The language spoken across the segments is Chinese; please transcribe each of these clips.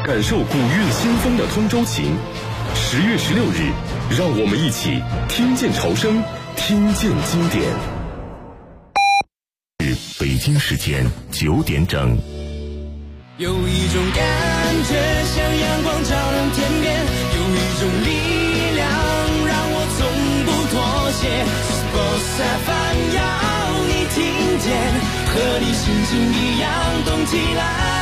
感受古韵新风的通州琴。10月16日，让我们一起听见潮声，听见经典。北京时间9点整。 有一种感觉像阳光照亮天边，有一种力量让我从不妥协。Boss FM 要你听见，和你心情一样动起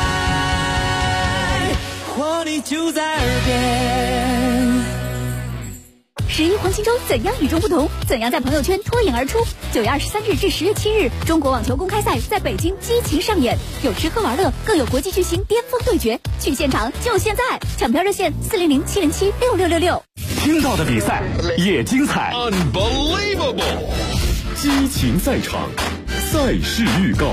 来，活力就在耳边。 11黄金周怎样与众不同？怎样在朋友圈脱颖而出？9月23日至10月7日，中国网球公开赛在北京激情上演，有吃喝玩乐，更有国际巨星巅峰对决。去现场就现在，抢票热线400-707-6666。 听到的比赛也精彩 ，Unbelievable！ 激情赛场，赛事预告。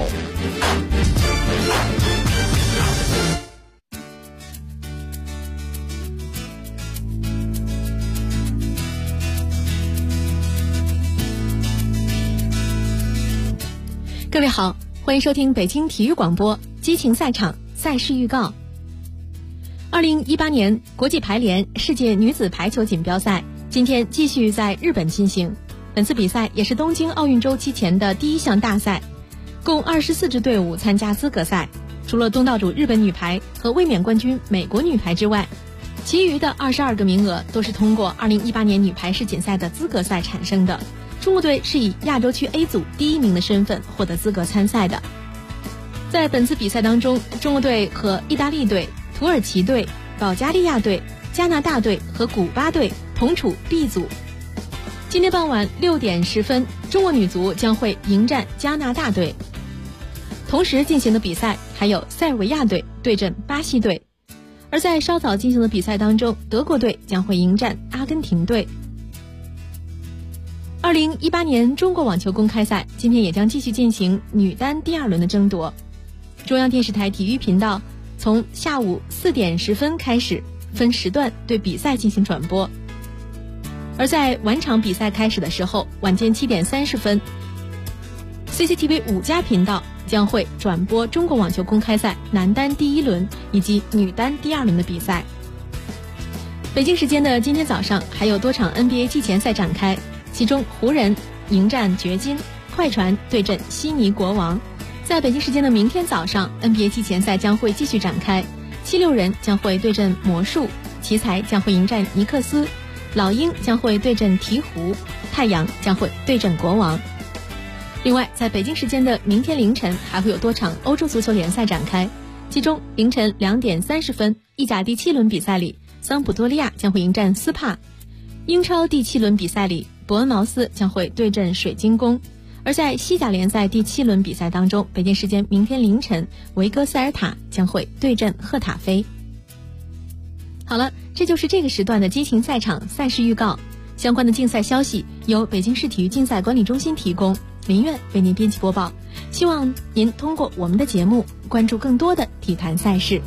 各位好，欢迎收听北京体育广播激情赛场赛事预告。2018年国际排联世界女子排球锦标赛今天继续在日本进行，本次比赛也是东京奥运周期前的第一项大赛，共24支队伍参加资格赛，除了东道主日本女排和卫冕冠军美国女排之外，其余的22个名额都是通过2018年女排世锦赛的资格赛产生的。中国队是以亚洲区 A 组第1名的身份获得资格参赛的。在本次比赛当中，中国队和意大利队、土耳其队、保加利亚队、加拿大队和古巴队同处 B 组。今天傍晚6点10分，中国女足将会迎战加拿大队。同时进行的比赛还有塞尔维亚队对阵巴西队，而在稍早进行的比赛当中，德国队将会迎战阿根廷队。2018年中国网球公开赛今天也将继续进行女单第2轮的争夺。中央电视台体育频道从下午4点10分开始分时段对比赛进行转播，而在晚场比赛开始的时候，晚间7点30分 CCTV 5家频道将会转播中国网球公开赛男单第1轮以及女单第2轮的比赛。北京时间的今天早上还有多场 NBA 季前赛展开，其中湖人迎战掘金，快船对阵悉尼国王。在北京时间的明天早上， NBA 季前赛将会继续展开，76人将会对阵魔术，奇才将会迎战尼克斯，老鹰将会对阵鹈鹕，太阳将会对阵国王。另外在北京时间的明天凌晨还会有多场欧洲足球联赛展开，其中凌晨2点30分，意甲第7轮比赛里，桑普多利亚将会迎战斯帕；英超第7轮比赛里，伯恩茅斯将会对阵水晶宫。而在西甲联赛第7轮比赛当中，北京时间明天凌晨，维戈塞尔塔将会对阵赫塔菲。好了，这就是这个时段的激情赛场赛事预告。相关的竞赛消息由北京市体育竞赛管理中心提供，林苑为您编辑播报。希望您通过我们的节目关注更多的体坛赛事。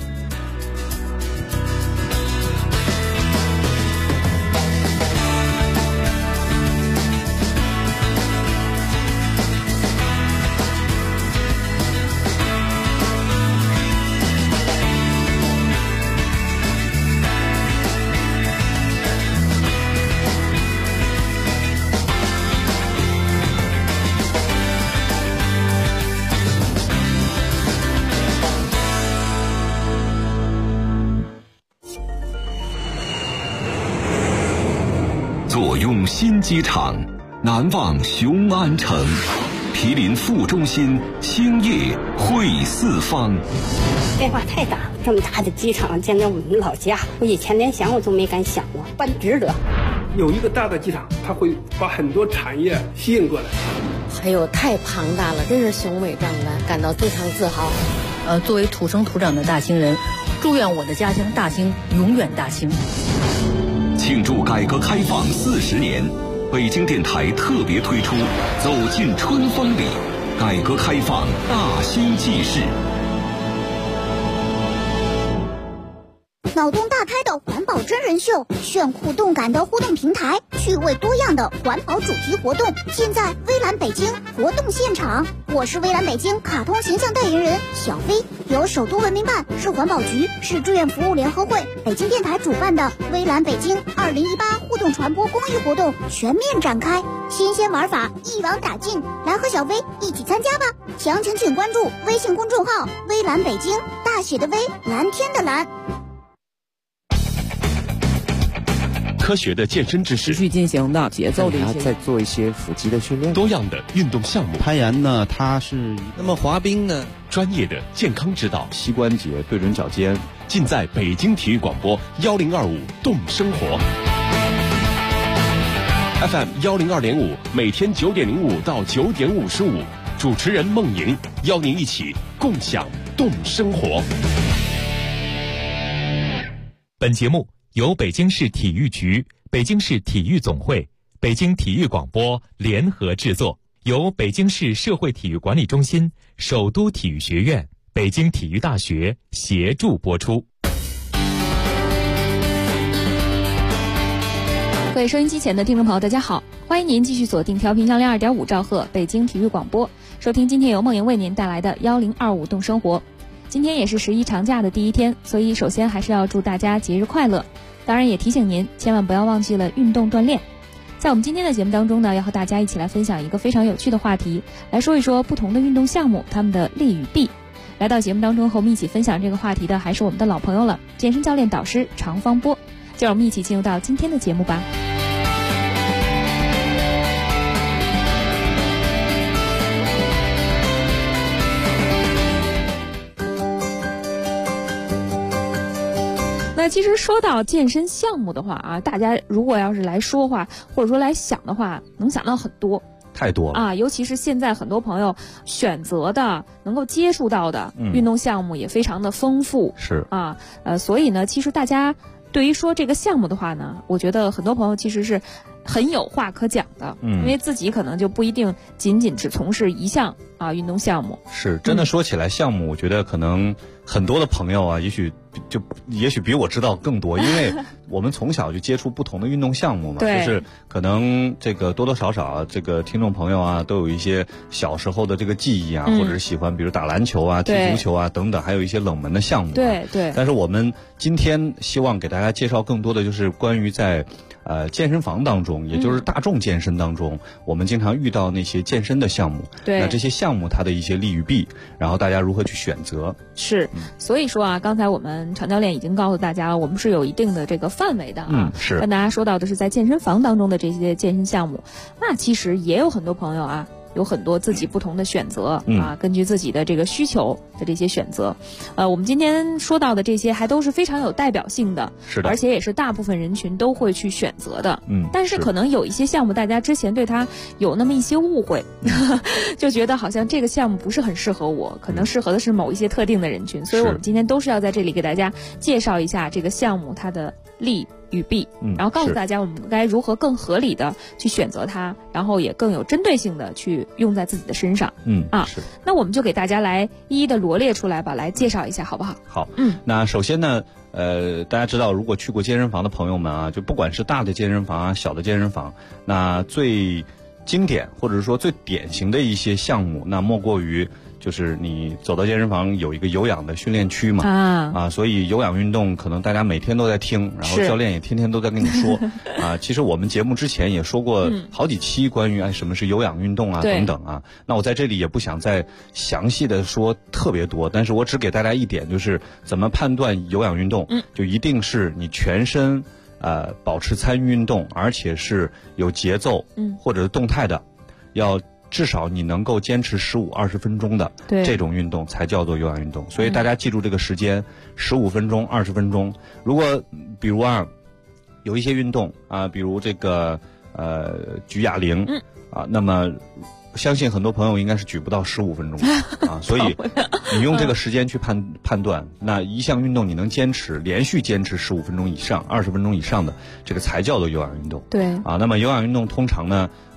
坐拥新机场，难忘雄安城，毗邻副中心，兴业汇四方。 变化太大，这么大的机场建在我们老家，我以前连想我都没敢想过，办值得。 有一个大的机场，它会把很多产业吸引过来。 还有太庞大了，真是雄伟壮观，感到非常自豪。 作为土生土长的大兴人，祝愿我的家乡大兴永远大兴。 庆祝改革开放40年，北京电台特别推出《走进春风里》，改革开放大兴纪事。 脑洞大开的环保真人秀，炫酷动感的互动平台，趣味多样的环保主题活动，尽在微蓝北京活动现场。我是微蓝北京卡通形象代言人小飞，由首都文明办、市环保局、市志愿服务联合会、北京电台主办的微蓝北京2018互动传播公益活动全面展开，新鲜玩法一网打尽，来和小飞一起参加吧！详情请关注微信公众号微蓝北京，大写的微，蓝天的蓝。 科学的健身知识， 持续进行的节奏的一些， 再做一些腹肌的训练， 多样的运动项目。 攀岩呢，它是那么滑冰呢， 专业的健康指导， 膝关节对准脚尖， 尽在北京体育广播1025动生活 FM 102.5，每天9点05到9点55，主持人孟莹邀您一起共享动生活。 本节目由北京市体育局、北京市体育总会、北京体育广播联合制作，由北京市社会体育管理中心、首都体育学院、北京体育大学协助播出。 各位收音机前的听众朋友，大家好，欢迎您继续锁定调频102.5兆赫北京体育广播，收听今天由梦莹为您带来的1025动生活。今天也是11长假的第一天，所以首先还是要祝大家节日快乐。当然也提醒您，千万不要忘记了运动锻炼。在我们今天的节目当中呢，要和大家一起来分享一个非常有趣的话题，来说一说不同的运动项目它们的利与弊。来到节目当中和我们一起分享这个话题的还是我们的老朋友了，健身教练导师常方波。就让我们一起进入到今天的节目吧。那其实说到健身项目的话啊，大家如果要是来说话或者说来想的话，能想到很多， 太多了啊！尤其是现在很多朋友选择的能够接触到的运动项目也非常的丰富， 是啊，所以呢，其实大家对于说这个项目的话呢，我觉得很多朋友其实是很有话可讲的，因为自己可能就不一定仅仅只从事一项运动项目。 是真的说起来，项目我觉得可能很多的朋友啊，也许比我知道更多，因为我们从小就接触不同的运动项目嘛，就是可能这个多多少少这个听众朋友啊，都有一些小时候的这个记忆啊，或者是喜欢比如打篮球啊、踢足球啊等等，还有一些冷门的项目。 对。 但是我们今天希望给大家介绍更多的就是关于在健身房当中，也就是大众健身当中，我们经常遇到那些健身的项目。 对。 那这些项目它的一些利与弊，然后大家如何去选择？ 是。所以说啊，刚才我们常教练已经告诉大家了，我们是有一定的这个范围的啊。 是。 跟大家说到的是在健身房当中的这些健身项目，那其实也有很多朋友啊，有很多自己不同的选择啊，根据自己的这个需求的这些选择。我们今天说到的这些还都是非常有代表性的， 是的， 而且也是大部分人群都会去选择的。但是可能有一些项目大家之前对它有那么一些误会，就觉得好像这个项目不是很适合我，可能适合的是某一些特定的人群，所以我们今天都是要在这里给大家介绍一下这个项目它的利与弊，然后告诉大家我们该如何更合理的去选择它，然后也更有针对性的去用在自己的身上。那我们就给大家来一一的罗列出来吧，来介绍一下好不好？ 好，那首先呢，大家知道，如果去过健身房的朋友们啊，就不管是大的健身房啊、小的健身房，那最经典或者说最典型的一些项目，那莫过于就是你走到健身房有一个有氧的训练区嘛，所以有氧运动可能大家每天都在听，然后教练也天天都在跟你说其实我们节目之前也说过好几期关于什么是有氧运动啊等等啊，那我在这里也不想再详细的说特别多，但是我只给大家一点，就是怎么判断有氧运动，就一定是你全身保持参与运动，而且是有节奏或者是动态的，要至少你能够坚持15-20分钟的这种运动才叫做有氧运动。所以大家记住这个时间，15分钟、20分钟。如果比如有一些运动比如这个举哑铃那么相信很多朋友应该是举不到15分钟所以你用这个时间去判断，那一项运动你能连续坚持15分钟以上、20分钟以上的，这个才叫做有氧运动。 对那么有氧运动通常呢，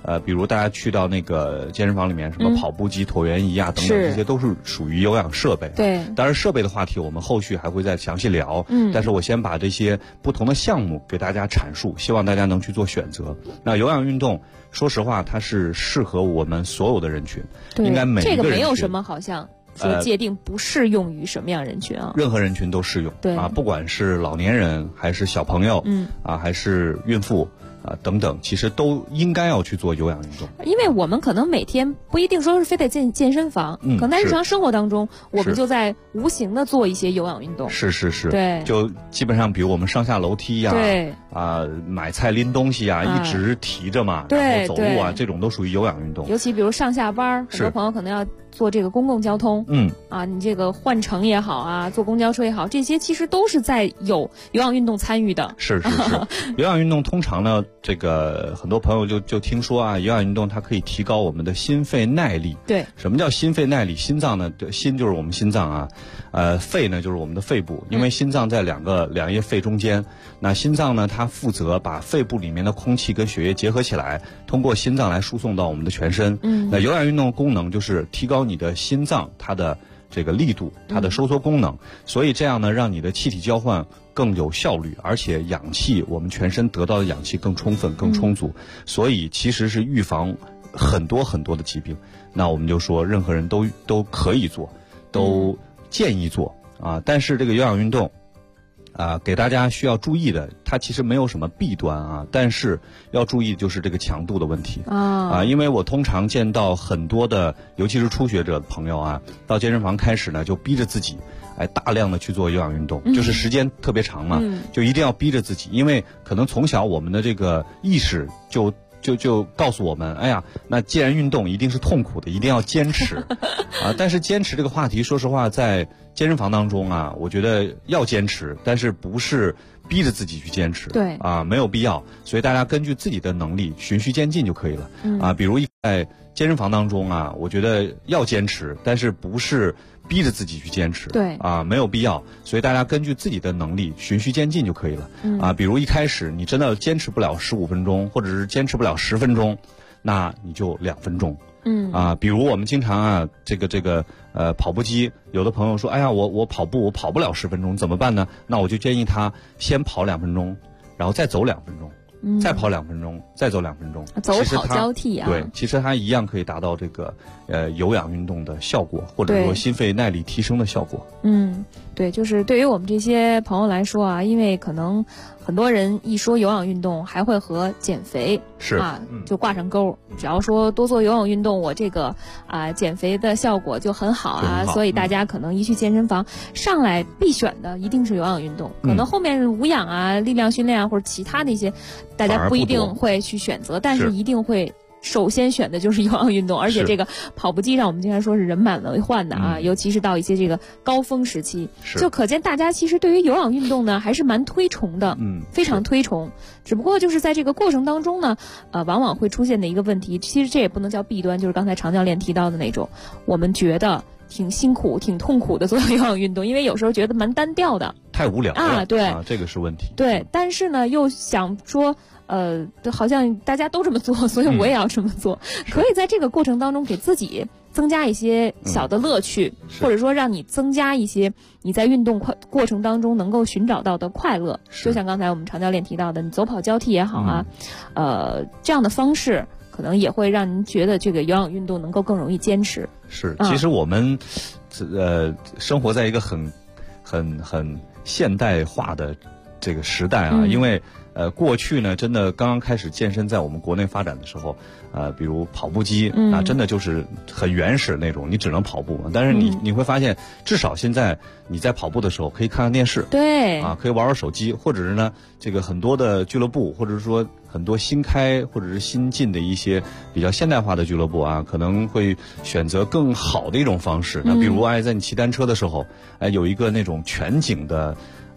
比如大家去到那个健身房里面，什么跑步机、椭圆仪啊等等，这些都是属于有氧设备。 对， 当然设备的话题我们后续还会再详细聊。但是我先把这些不同的项目给大家阐述，希望大家能去做选择。那有氧运动，说实话，它是适合我们所有的人群，应该每一个人群。 这个没有什么好像说界定不适用于什么样人群啊？ 任何人群都适用。 对啊， 不管是老年人还是小朋友，还是孕妇。等等，其实都应该要去做有氧运动， 因为我们可能每天不一定说是非得进健身房，可能在日常生活当中，我们就在无形的做一些有氧运动。 是， 对， 就基本上比如我们上下楼梯呀， 对买菜拎东西啊，一直提着嘛，然后走路啊，这种都属于有氧运动。 尤其比如上下班，很多朋友可能要做这个公共交通，你这个换乘也好啊，坐公交车也好，这些其实都是在有氧运动参与的。 是，有氧运动通常呢，这个很多朋友就听说啊，有氧运动它可以提高我们的心肺耐力。 对， 什么叫心肺耐力？心脏呢，心就是我们心脏啊，肺呢就是我们的肺部，因为心脏在两叶肺中间。那心脏呢，它负责把肺部里面的空气跟血液结合起来，通过心脏来输送到我们的全身。那有氧运动的功能就是提高你的心脏它的这个力度，它的收缩功能，所以这样呢，让你的气体交换更有效率，而且氧气我们全身得到的氧气更充分、更充足，所以其实是预防很多很多的疾病。那我们就说，任何人都可以做，都建议做啊。但是这个有氧运动给大家需要注意的，它其实没有什么弊端啊，但是要注意就是这个强度的问题因为我通常见到很多的，尤其是初学者的朋友啊，到健身房开始呢，就逼着自己大量的去做有氧运动，就是时间特别长嘛，就一定要逼着自己，因为可能从小我们的这个意识就告诉我们，哎呀，那既然运动一定是痛苦的，一定要坚持但是坚持这个话题，说实话，在健身房当中啊，我觉得要坚持，但是不是逼着自己去坚持， 对没有必要，所以大家根据自己的能力循序渐进就可以了比如在健身房当中啊，我觉得要坚持，但是不是逼着自己去坚持， 对没有必要，所以大家根据自己的能力循序渐进就可以了比如一开始你真的坚持不了15分钟，或者是坚持不了10分钟，那你就2分钟比如我们经常这个跑步机，有的朋友说，哎呀，我跑步我跑不了10分钟怎么办呢？那我就建议他先跑2分钟，然后再走2分钟。再跑2分钟，再走2分钟， 走跑交替对，其实它一样可以达到这个有氧运动的效果，或者说心肺耐力提升的效果。 对，就是对于我们这些朋友来说啊，因为可能很多人一说有氧运动，还会和减肥就挂上钩。只要说多做有氧运动，我这个减肥的效果就很好所以大家可能一去健身房上来必选的一定是有氧运动，可能后面无氧力量训练或者其他的一些，大家不一定会去选择，但是一定会首先选的就是有氧运动，而且这个跑步机上我们经常说是人满为患的尤其是到一些这个高峰时期，就可见大家其实对于有氧运动呢还是蛮推崇的，非常推崇。只不过就是在这个过程当中呢，往往会出现的一个问题，其实这也不能叫弊端，就是刚才常教练提到的那种，我们觉得挺辛苦、挺痛苦的做有氧运动，因为有时候觉得蛮单调的， 太无聊了对这个是问题。 对，但是呢又想说。好像大家都这么做，所以我也要这么做。可以在这个过程当中给自己增加一些小的乐趣，或者说让你增加一些你在运动过程当中能够寻找到的快乐。就像刚才我们常教练提到的，你走跑交替也好这样的方式可能也会让您觉得这个有氧运动能够更容易坚持。 是，其实我们生活在一个很现代化的这个时代因为过去呢，真的刚刚开始健身在我们国内发展的时候，比如跑步机真的就是很原始那种，你只能跑步嘛。但是你会发现，至少现在你在跑步的时候可以看看电视， 对可以玩玩手机，或者是呢，这个很多的俱乐部，或者是说很多新开或者是新进的一些比较现代化的俱乐部可能会选择更好的一种方式。那比如在你骑单车的时候，有一个那种全景的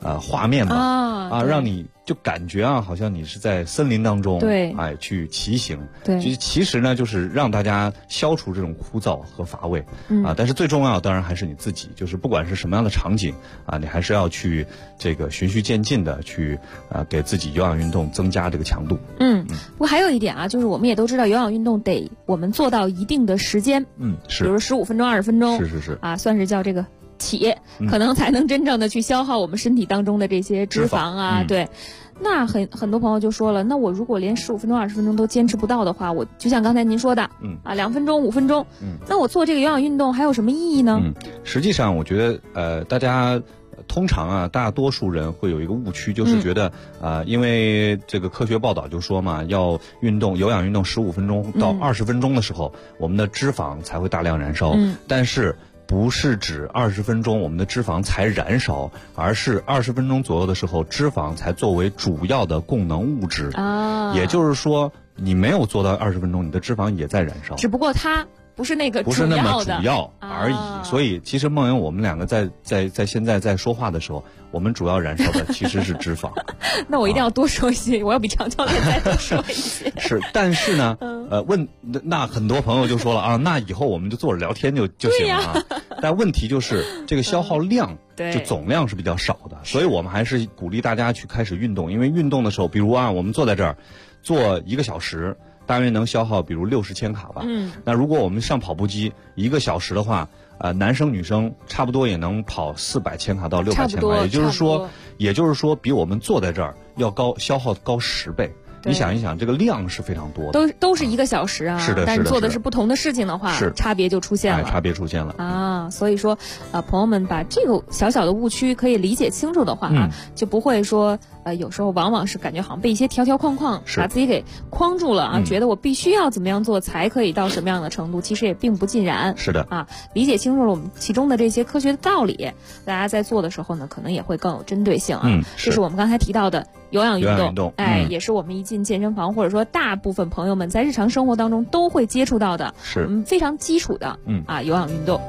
画面吧，让你就感觉好像你是在森林当中， 对， 去骑行， 对， 其实呢就是让大家消除这种枯燥和乏味，但是最重要当然还是你自己，就是不管是什么样的场景你还是要去这个循序渐进的去给自己有氧运动增加这个强度。 不过还有一点就是我们也都知道有氧运动得我们做到一定的时间， 是， 比如15分钟、20分钟， 是算是叫这个起，可能才能真正的去消耗我们身体当中的这些脂肪对。那很多朋友就说了，那我如果连15分钟、20分钟都坚持不到的话，我就像刚才您说的，2分钟、5分钟，那我做这个有氧运动还有什么意义呢？ 实际上我觉得大家通常大多数人会有一个误区，就是觉得因为这个科学报道就说嘛，要有氧运动15分钟到20分钟的时候，我们的脂肪才会大量燃烧，但是不是指20分钟我们的脂肪才燃烧，而是20分钟左右的时候，脂肪才作为主要的供能物质也就是说，你没有做到20分钟，你的脂肪也在燃烧， 只不过它不是那么主要而已。所以其实梦莹我们两个在现在在说话的时候，我们主要燃烧的其实是脂肪。 那我一定要多说一些，我要比常教练再多说一些。 是，但是呢，那很多朋友就说了那以后我们就坐着聊天就行了但问题就是这个消耗量就总量是比较少的，所以我们还是鼓励大家去开始运动，因为运动的时候，比如我们坐在这儿做1个小时。大约能消耗比如60千卡吧。那如果我们上跑步机1个小时的话，男生女生差不多也能跑400千卡到600千卡，也就是说比我们坐在这儿要消耗高10倍。你想一想，这个量是非常多的， 都是1个小时是的， 但做的是不同的事情的话，差别就出现了。 差别出现了所以说，朋友们把这个小小的误区可以理解清楚的话就不会说有时候往往是感觉好像被一些条条框框把自己给框住了觉得我必须要怎么样做才可以到什么样的程度，其实也并不尽然。 是的理解清楚了我们其中的这些科学的道理，大家在做的时候呢，可能也会更有针对性这是我们刚才提到的有氧运动，也是我们一进健身房或者说大部分朋友们在日常生活当中都会接触到的， 是非常基础的有氧运动。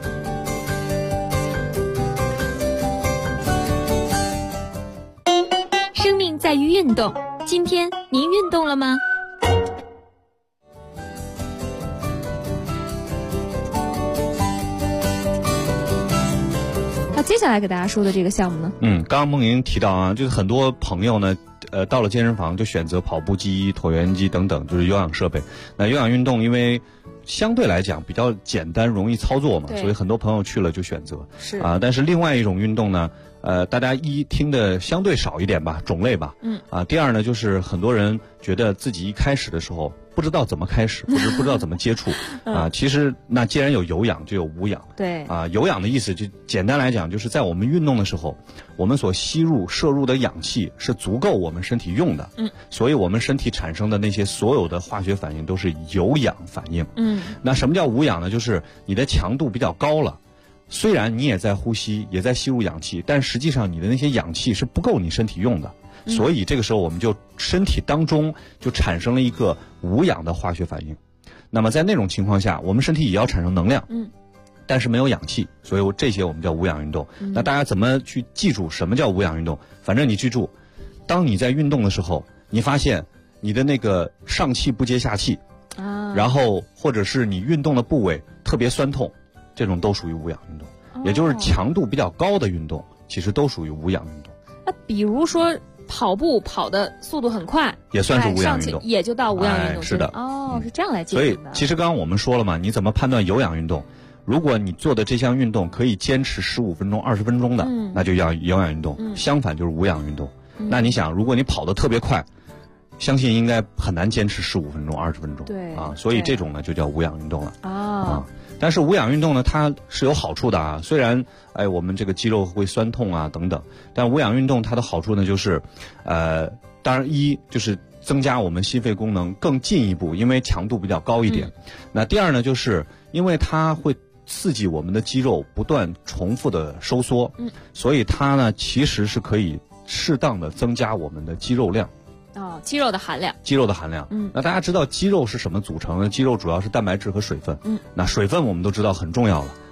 生命在于运动，今天您运动了吗？ 接下来给大家说的这个项目呢？ 刚刚梦莹提到就是很多朋友呢，到了健身房就选择跑步机、椭圆机等等，就是有氧设备。那有氧运动因为相对来讲比较简单、容易操作嘛，所以很多朋友去了就选择。 是但是另外一种运动呢，大家听的相对少一点吧，种类吧。第二呢，就是很多人觉得自己一开始的时候不知道怎么开始，或者不知道怎么接触其实那既然有有氧就有无氧。 对有氧的意思就简单来讲，就是在我们运动的时候，我们所摄入的氧气是足够我们身体用的。所以我们身体产生的那些所有的化学反应都是有氧反应。那什么叫无氧呢？就是你的强度比较高了，虽然你也在呼吸，也在吸入氧气，但实际上你的那些氧气是不够你身体用的。所以这个时候我们就身体当中就产生了一个无氧的化学反应。那么在那种情况下，我们身体也要产生能量，但是没有氧气，所以这些我们叫无氧运动。那大家怎么去记住什么叫无氧运动？反正你记住，当你在运动的时候，你发现你的那个上气不接下气然后或者是你运动的部位特别酸痛，这种都属于无氧运动。也就是强度比较高的运动其实都属于无氧运动。 那比如说跑步跑的速度很快， 也算是无氧运动， 也就到无氧运动。 是的是这样来界定的。 所以其实刚刚我们说了嘛，你怎么判断有氧运动？如果你做的这项运动可以坚持15分钟、20分钟的，那就叫有氧运动。相反就是无氧运动。那你想，如果你跑得特别快，相信应该很难坚持15分钟、20分钟。 对所以这种呢就叫无氧运动了。但是无氧运动呢，它是有好处的虽然我们这个肌肉会酸痛等等，但无氧运动它的好处呢就是当然就是增加我们心肺功能更进一步，因为强度比较高一点。那第二呢，就是因为它会刺激我们的肌肉不断重复的收缩，所以它呢其实是可以适当的增加我们的肌肉量。 肌肉的含量。 那大家知道肌肉是什么组成呢？肌肉主要是蛋白质和水分。那水分我们都知道很重要了，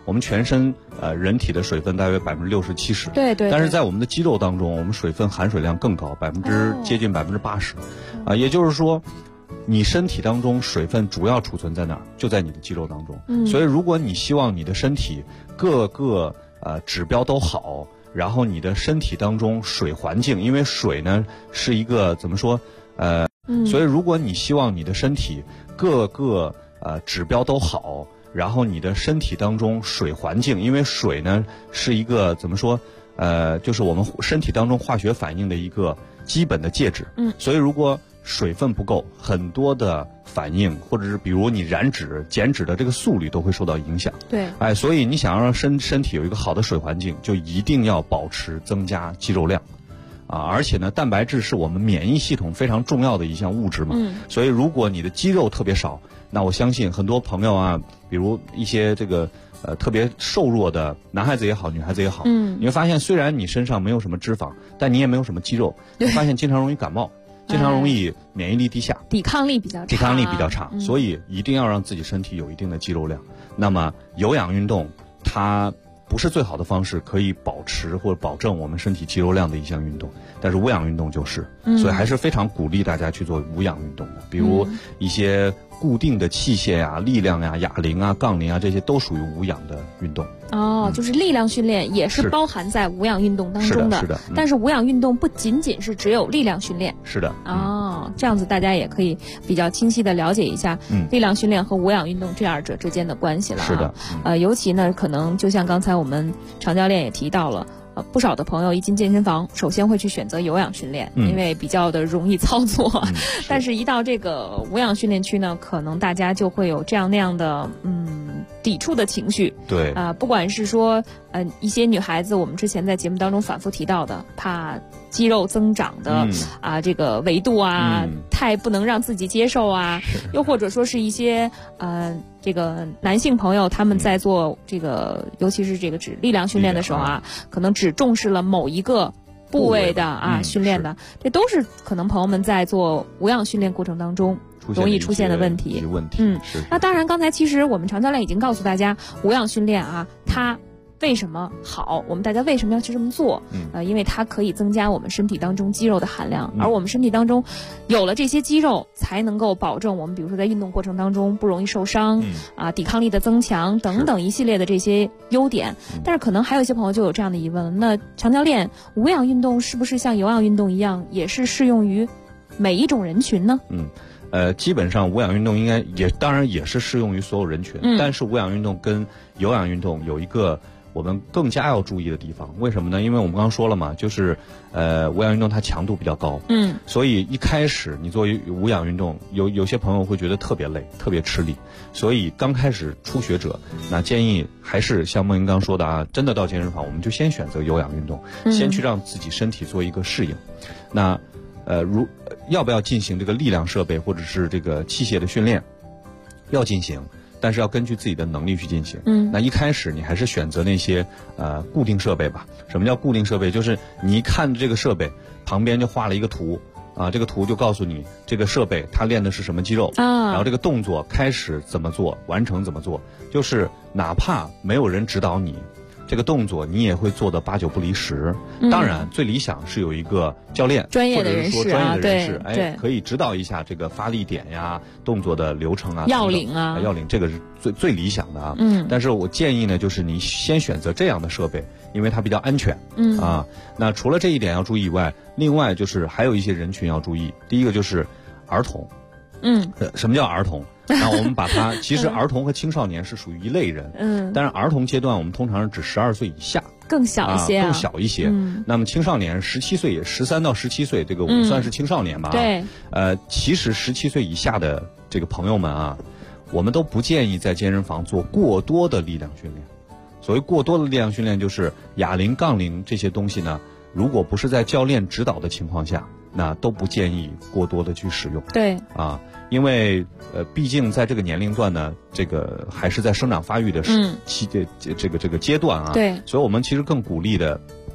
我们全身人体的水分大约60%-70%， 对对。 但是在我们的肌肉当中，我们水分含水量更高，接近80%，也就是说，你身体当中水分主要储存在哪儿？就在你的肌肉当中。所以如果你希望你的身体各个指标都好，然后你的身体当中水环境，因为水呢是一个怎么说所以如果你希望你的身体各个指标都好，然后你的身体当中水环境，因为水呢是一个怎么说就是我们身体当中化学反应的一个基本的介质。所以如果水分不够，很多的反应或者是比如你燃脂减脂的这个速率都会受到影响。 对， 所以你想要让身体有一个好的水环境，就一定要保持增加肌肉量而且呢，蛋白质是我们免疫系统非常重要的一项物质嘛。所以如果你的肌肉特别少，那我相信很多朋友啊，比如一些这个特别瘦弱的男孩子也好，女孩子也好，你会发现虽然你身上没有什么脂肪，但你也没有什么肌肉，你会发现经常容易感冒。经常容易免疫力低下， 抵抗力比较差， 所以一定要让自己身体有一定的肌肉量。那么有氧运动它不是最好的方式，可以保持或者保证我们身体肌肉量的一项运动，但是无氧运动就是，所以还是非常鼓励大家去做无氧运动的，比如一些固定的器械呀、力量呀、哑铃啊、杠铃啊，这些都属于无氧的运动。 就是力量训练也是包含在无氧运动当中的。 是的。 但是无氧运动不仅仅是只有力量训练。 是的。 这样子大家也可以比较清晰的了解一下力量训练和无氧运动这二者之间的关系了。 是的。 尤其呢，可能就像刚才我们常教练也提到了。不少的朋友一进健身房，首先会去选择有氧训练，因为比较的容易操作。但是一到这个无氧训练区呢，可能大家就会有这样那样的抵触的情绪。 对不管是说一些女孩子，我们之前在节目当中反复提到的，怕肌肉增长的这个维度太不能让自己接受又或者说是一些这个男性朋友他们在做这个，尤其是这个指力量训练的时候可能只重视了某一个部位的训练的，这都是可能朋友们在做无氧训练过程当中容易出现的问题。那当然，刚才其实我们常教练已经告诉大家，无氧训练它为什么好？我们大家为什么要去这么做？因为它可以增加我们身体当中肌肉的含量，而我们身体当中有了这些肌肉，才能够保证我们，比如说在运动过程当中不容易受伤，抵抗力的增强等等一系列的这些优点。但是可能还有一些朋友就有这样的疑问：那常教练，无氧运动是不是像有氧运动一样，也是适用于每一种人群呢？ 基本上无氧运动应该当然也是适用于所有人群，但是无氧运动跟有氧运动有一个我们更加要注意的地方。为什么呢？因为我们刚刚说了嘛，就是无氧运动它强度比较高，所以一开始你做无氧运动，有些朋友会觉得特别累，特别吃力，所以刚开始初学者，那建议还是像孟莹刚说的真的到健身房，我们就先选择有氧运动，先去让自己身体做一个适应。那要不要进行这个力量设备或者是这个器械的训练？要进行，但是要根据自己的能力去进行。那一开始你还是选择那些固定设备吧。什么叫固定设备？就是你一看这个设备旁边就画了一个图这个图就告诉你这个设备它练的是什么肌肉然后这个动作开始怎么做，完成怎么做，就是哪怕没有人指导你，这个动作你也会做得8、9不离10。当然最理想是有一个教练， 专业的人士对，可以指导一下这个发力点呀、动作的流程要领要领，这个是最理想的但是我建议呢，就是你先选择这样的设备，因为它比较安全那除了这一点要注意以外，另外就是还有一些人群要注意。第一个就是儿童。什么叫儿童？那我们把它其实儿童和青少年是属于一类人但是儿童阶段我们通常是指12岁以下， 更小一些更小一些那么青少年17岁13到17岁，这个我们算是青少年吧对其实17岁以下的这个朋友们我们都不建议在健身房做过多的力量训练。所谓过多的力量训练，就是哑铃、杠铃这些东西呢，如果不是在教练指导的情况下，那都不建议过多的去使用。 对因为毕竟在这个年龄段呢，这个还是在生长发育的这个阶段对， 所以我们其实更鼓励的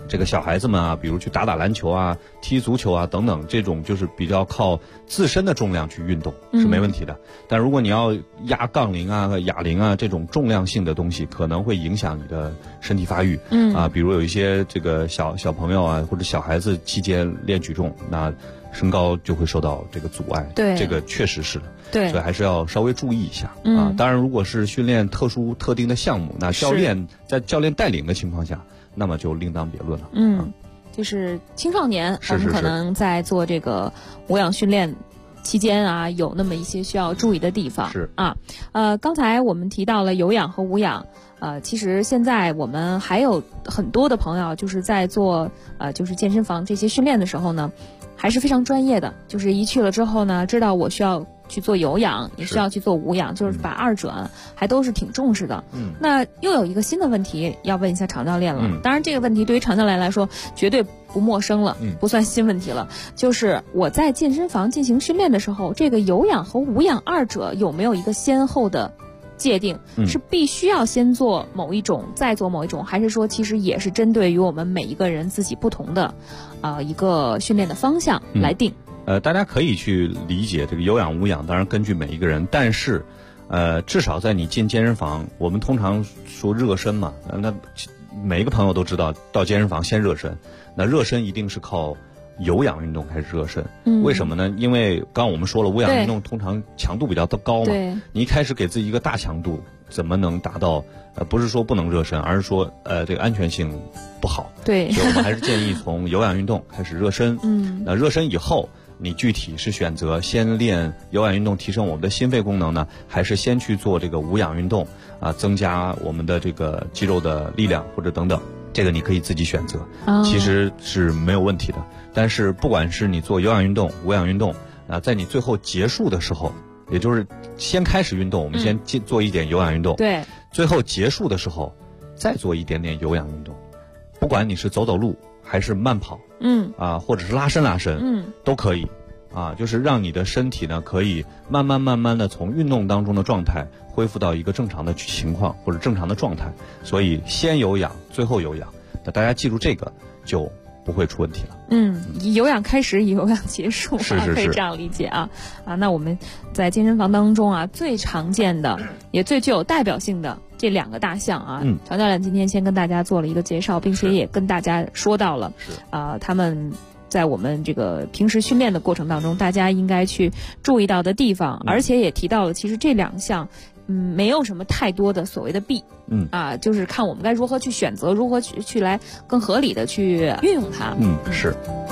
这个小孩子们啊，比如去打篮球啊、踢足球啊等等，这种就是比较靠自身的重量去运动是没问题的。但如果你要压杠铃啊、哑铃啊这种重量性的东西，可能会影响你的身体发育。比如有一些这个小朋友啊或者小孩子期间练举重，那身高就会受到这个阻碍。 对， 这个确实是的。 对， 所以还是要稍微注意一下当然，如果是训练特定的项目，那教练带领的情况下，那么就另当别论了。 就是青少年，我们可能在做这个无氧训练期间啊，有那么一些需要注意的地方。 是啊，刚才我们提到了有氧和无氧。其实现在我们还有很多的朋友就是在做就是健身房这些训练的时候呢，还是非常专业的。就是一去了之后呢，知道我需要去做有氧，也需要去做无氧，就是把二者还都是挺重视的。那又有一个新的问题要问一下常教练了。当然这个问题对于常教练来说绝对不陌生了，不算新问题了。就是我在健身房进行训练的时候，这个有氧和无氧二者有没有一个先后的界定？是必须要先做某一种再做某一种，还是说其实也是针对于我们每一个人自己不同的一个训练的方向来定？ 大家可以去理解这个有氧无氧，当然根据每一个人，但是至少在你进健身房，我们通常说热身嘛，那每一个朋友都知道，到健身房先热身，那热身一定是靠有氧运动开始热身。为什么呢？因为刚刚我们说了，无氧运动通常强度比较高嘛，你一开始给自己一个大强度，怎么能达到不是说不能热身，而是说这个安全性不好。 对， 所以我们还是建议从有氧运动开始热身。那热身以后，你具体是选择先练有氧运动提升我们的心肺功能呢，还是先去做这个无氧运动增加我们的这个肌肉的力量或者等等，这个你可以自己选择，其实是没有问题的。但是不管是你做有氧运动、无氧运动在你最后结束的时候，也就是先开始运动，我们先做一点有氧运动， 对， 最后结束的时候再做一点点有氧运动，不管你是走路还是慢跑，或者是拉伸，都可以，就是让你的身体呢可以慢慢的从运动当中的状态恢复到一个正常的情况或者正常的状态。所以先有氧，最后有氧，那大家记住这个就不会出问题了。 以有氧开始，以有氧结束，可以这样理解那我们在健身房当中最常见的也最具有代表性的这两个大项常教练今天先跟大家做了一个介绍，并且也跟大家说到了他们在我们这个平时训练的过程当中大家应该去注意到的地方，而且也提到了其实这两项没有什么太多的所谓的弊，就是看我们该如何去选择，如何去来更合理的去运用它。 是。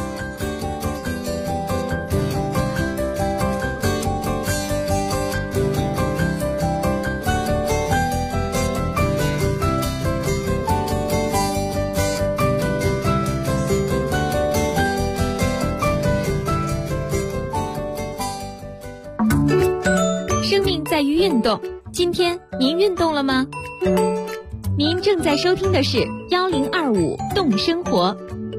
生命在于运动。今天您运动了吗？您正在收听的是1025动生活。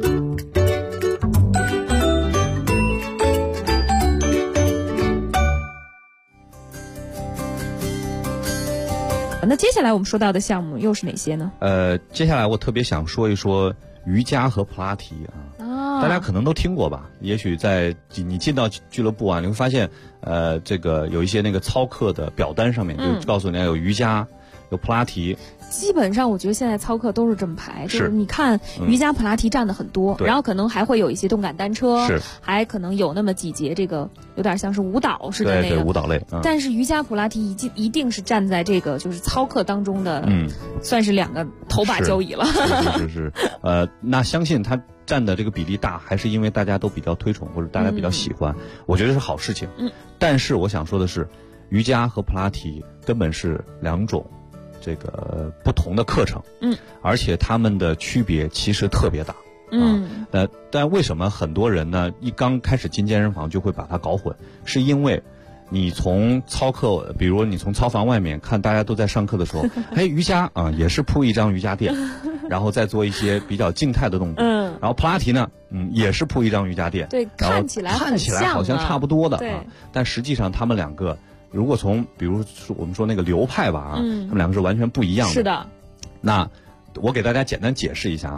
那接下来我们说到的项目又是哪些呢？ 接下来我特别想说一说瑜伽和普拉提大家可能都听过吧？也许在你进到俱乐部你会发现，这个有一些那个操课的表单上面就告诉你有瑜伽，有普拉提。 基本上我觉得现在操课都是这么排，就是你看瑜伽、普拉提占的很多，然后可能还会有一些动感单车，还可能有那么几节这个有点像是舞蹈似的那个舞蹈类。 但是瑜伽、普拉提一定是站在这个就是操课当中的，算是两个头把交椅了。 是。那相信它占的这个比例大，还是因为大家都比较推崇或者大家比较喜欢，我觉得是好事情。但是我想说的是，瑜伽和普拉提根本是两种这个不同的课程，而且他们的区别其实特别大。但为什么很多人呢一刚开始进健身房就会把它搞混？是因为你从操课，比如你从操房外面看大家都在上课的时候，瑜伽也是铺一张瑜伽垫，然后再做一些比较静态的动作。然后普拉提呢，也是铺一张瑜伽垫， 对，看起来好像差不多的但实际上他们两个，如果从比如说我们说那个流派吧他们两个是完全不一样的。 是的。 那我给大家简单解释一下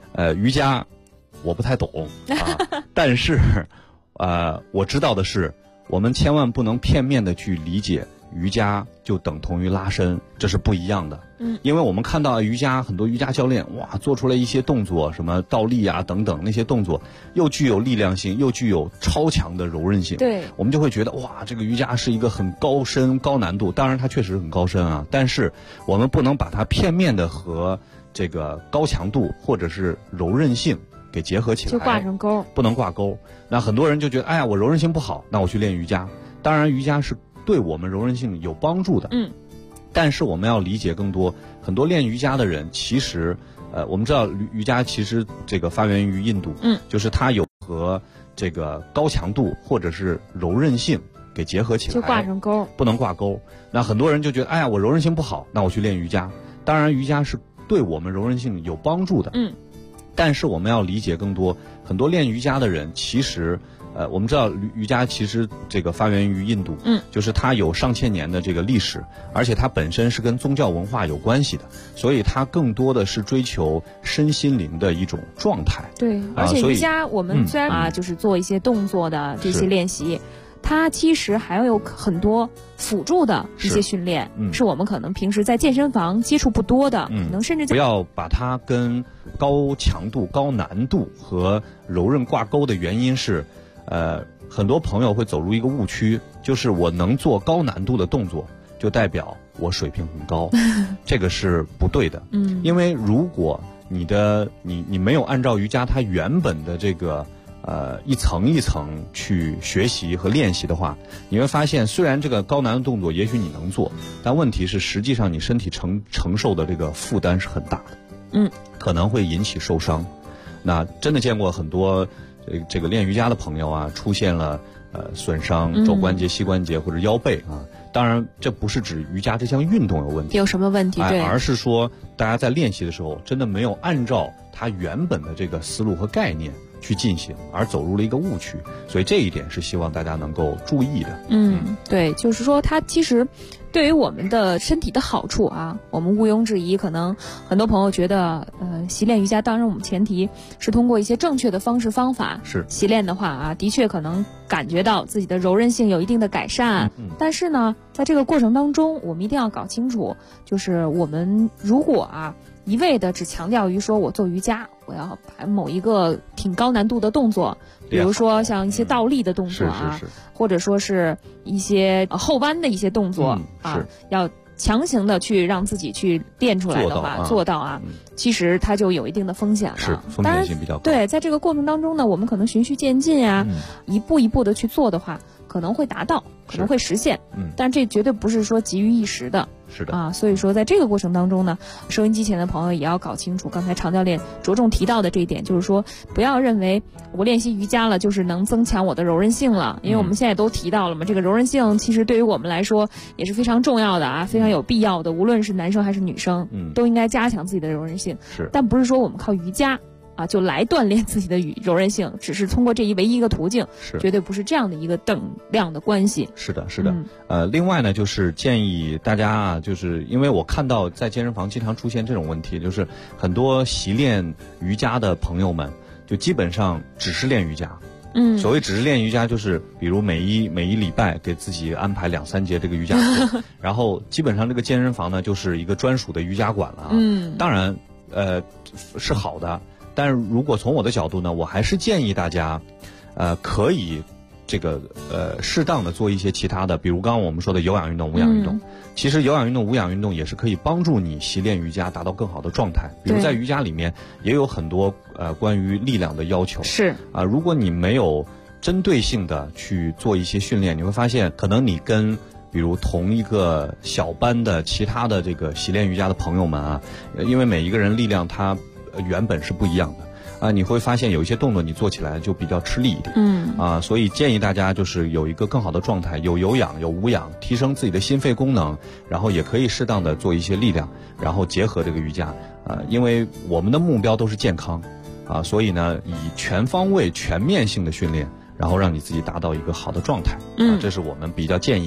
瑜伽我不太懂啊，但是我知道的是，我们千万不能片面的去理解瑜伽就等同于拉伸，这是不一样的。因为我们看到瑜伽很多瑜伽教练哇做出来一些动作，什么倒立啊等等，那些动作又具有力量性，又具有超强的柔韧性。 对， 我们就会觉得哇，这个瑜伽是一个很高深高难度，当然它确实很高深啊，但是我们不能把它片面的和这个高强度或者是柔韧性给结合起来， 就挂上钩， 不能挂钩。那很多人就觉得，哎呀，我柔韧性不好，那我去练瑜伽。当然，瑜伽是对我们柔韧性有帮助的。但是我们要理解更多，很多练瑜伽的人，其实，我们知道瑜伽其实这个发源于印度，就是它有和这个高强度或者是柔韧性给结合起来， 就挂上钩， 不能挂钩。那很多人就觉得，哎呀，我柔韧性不好，那我去练瑜伽。当然，瑜伽是对我们柔韧性有帮助的。但是我们要理解更多，很多练瑜伽的人，其实，我们知道瑜伽其实这个发源于印度，就是它有上千年的这个历史，而且它本身是跟宗教文化有关系的，所以它更多的是追求身心灵的一种状态。 对，而且瑜伽我们虽然就是做一些动作的这些练习，它其实还有很多辅助的一些训练，是我们可能平时在健身房接触不多的，可能甚至不要把它跟高强度、高难度和柔韧挂钩的原因是，很多朋友会走入一个误区，就是我能做高难度的动作，就代表我水平很高，这个是不对的。因为如果你没有按照瑜伽它原本的这个一层一层去学习和练习的话，你会发现，虽然这个高难的动作也许你能做，但问题是实际上你身体承受的这个负担是很大的，可能会引起受伤。那真的见过很多这个练瑜伽的朋友啊，出现了损伤肘关节、膝关节或者腰背啊。当然，这不是指瑜伽这项运动有问题， 有什么问题？对， 而是说大家在练习的时候，真的没有按照它原本的这个思路和概念去进行，而走入了一个误区，所以这一点是希望大家能够注意的。 对，就是说它其实对于我们的身体的好处啊，我们毋庸置疑。可能很多朋友觉得，习练瑜伽，当然我们前提是通过一些正确的方式方法是习练的话啊，的确可能感觉到自己的柔韧性有一定的改善。但是呢，在这个过程当中，我们一定要搞清楚，就是我们如果一味的只强调于说我做瑜伽，我要把某一个挺高难度的动作，比如说像一些倒立的动作或者说是一些后弯的一些动作要强行的去让自己去练出来的话，做到其实它就有一定的风险了， 是风险性比较高。 对，在这个过程当中呢，我们可能循序渐进一步一步的去做的话，可能会达到，可能会实现，但这绝对不是说急于一时的。 是的所以说在这个过程当中呢，收音机前的朋友也要搞清楚刚才常教练着重提到的这一点，就是说不要认为我练习瑜伽了就是能增强我的柔韧性了，因为我们现在都提到了嘛，这个柔韧性其实对于我们来说也是非常重要的非常有必要的，无论是男生还是女生，都应该加强自己的柔韧性。但不是说我们靠瑜伽就来锻炼自己的柔韧性，只是通过这唯一一个途径，绝对不是这样的一个等量的关系。 是的。另外呢，就是建议大家就是因为我看到在健身房经常出现这种问题，就是很多习练瑜伽的朋友们，就基本上只是练瑜伽。所谓只是练瑜伽，就是比如每一礼拜给自己安排2-3节这个瑜伽课，然后基本上这个健身房呢就是一个专属的瑜伽馆了当然是好的。但是如果从我的角度呢，我还是建议大家，可以这个适当的做一些其他的，比如刚刚我们说的有氧运动、无氧运动。其实有氧运动、无氧运动也是可以帮助你习练瑜伽达到更好的状态。比如在瑜伽里面也有很多关于力量的要求。如果你没有针对性的去做一些训练，你会发现可能你跟比如同一个小班的其他的这个习练瑜伽的朋友们因为每一个人力量它原本是不一样的你会发现有一些动作你做起来就比较吃力一点所以建议大家就是有一个更好的状态，有氧有无氧，提升自己的心肺功能，然后也可以适当的做一些力量，然后结合这个瑜伽因为我们的目标都是健康所以呢以全方位全面性的训练，然后让你自己达到一个好的状态这是我们比较建议的。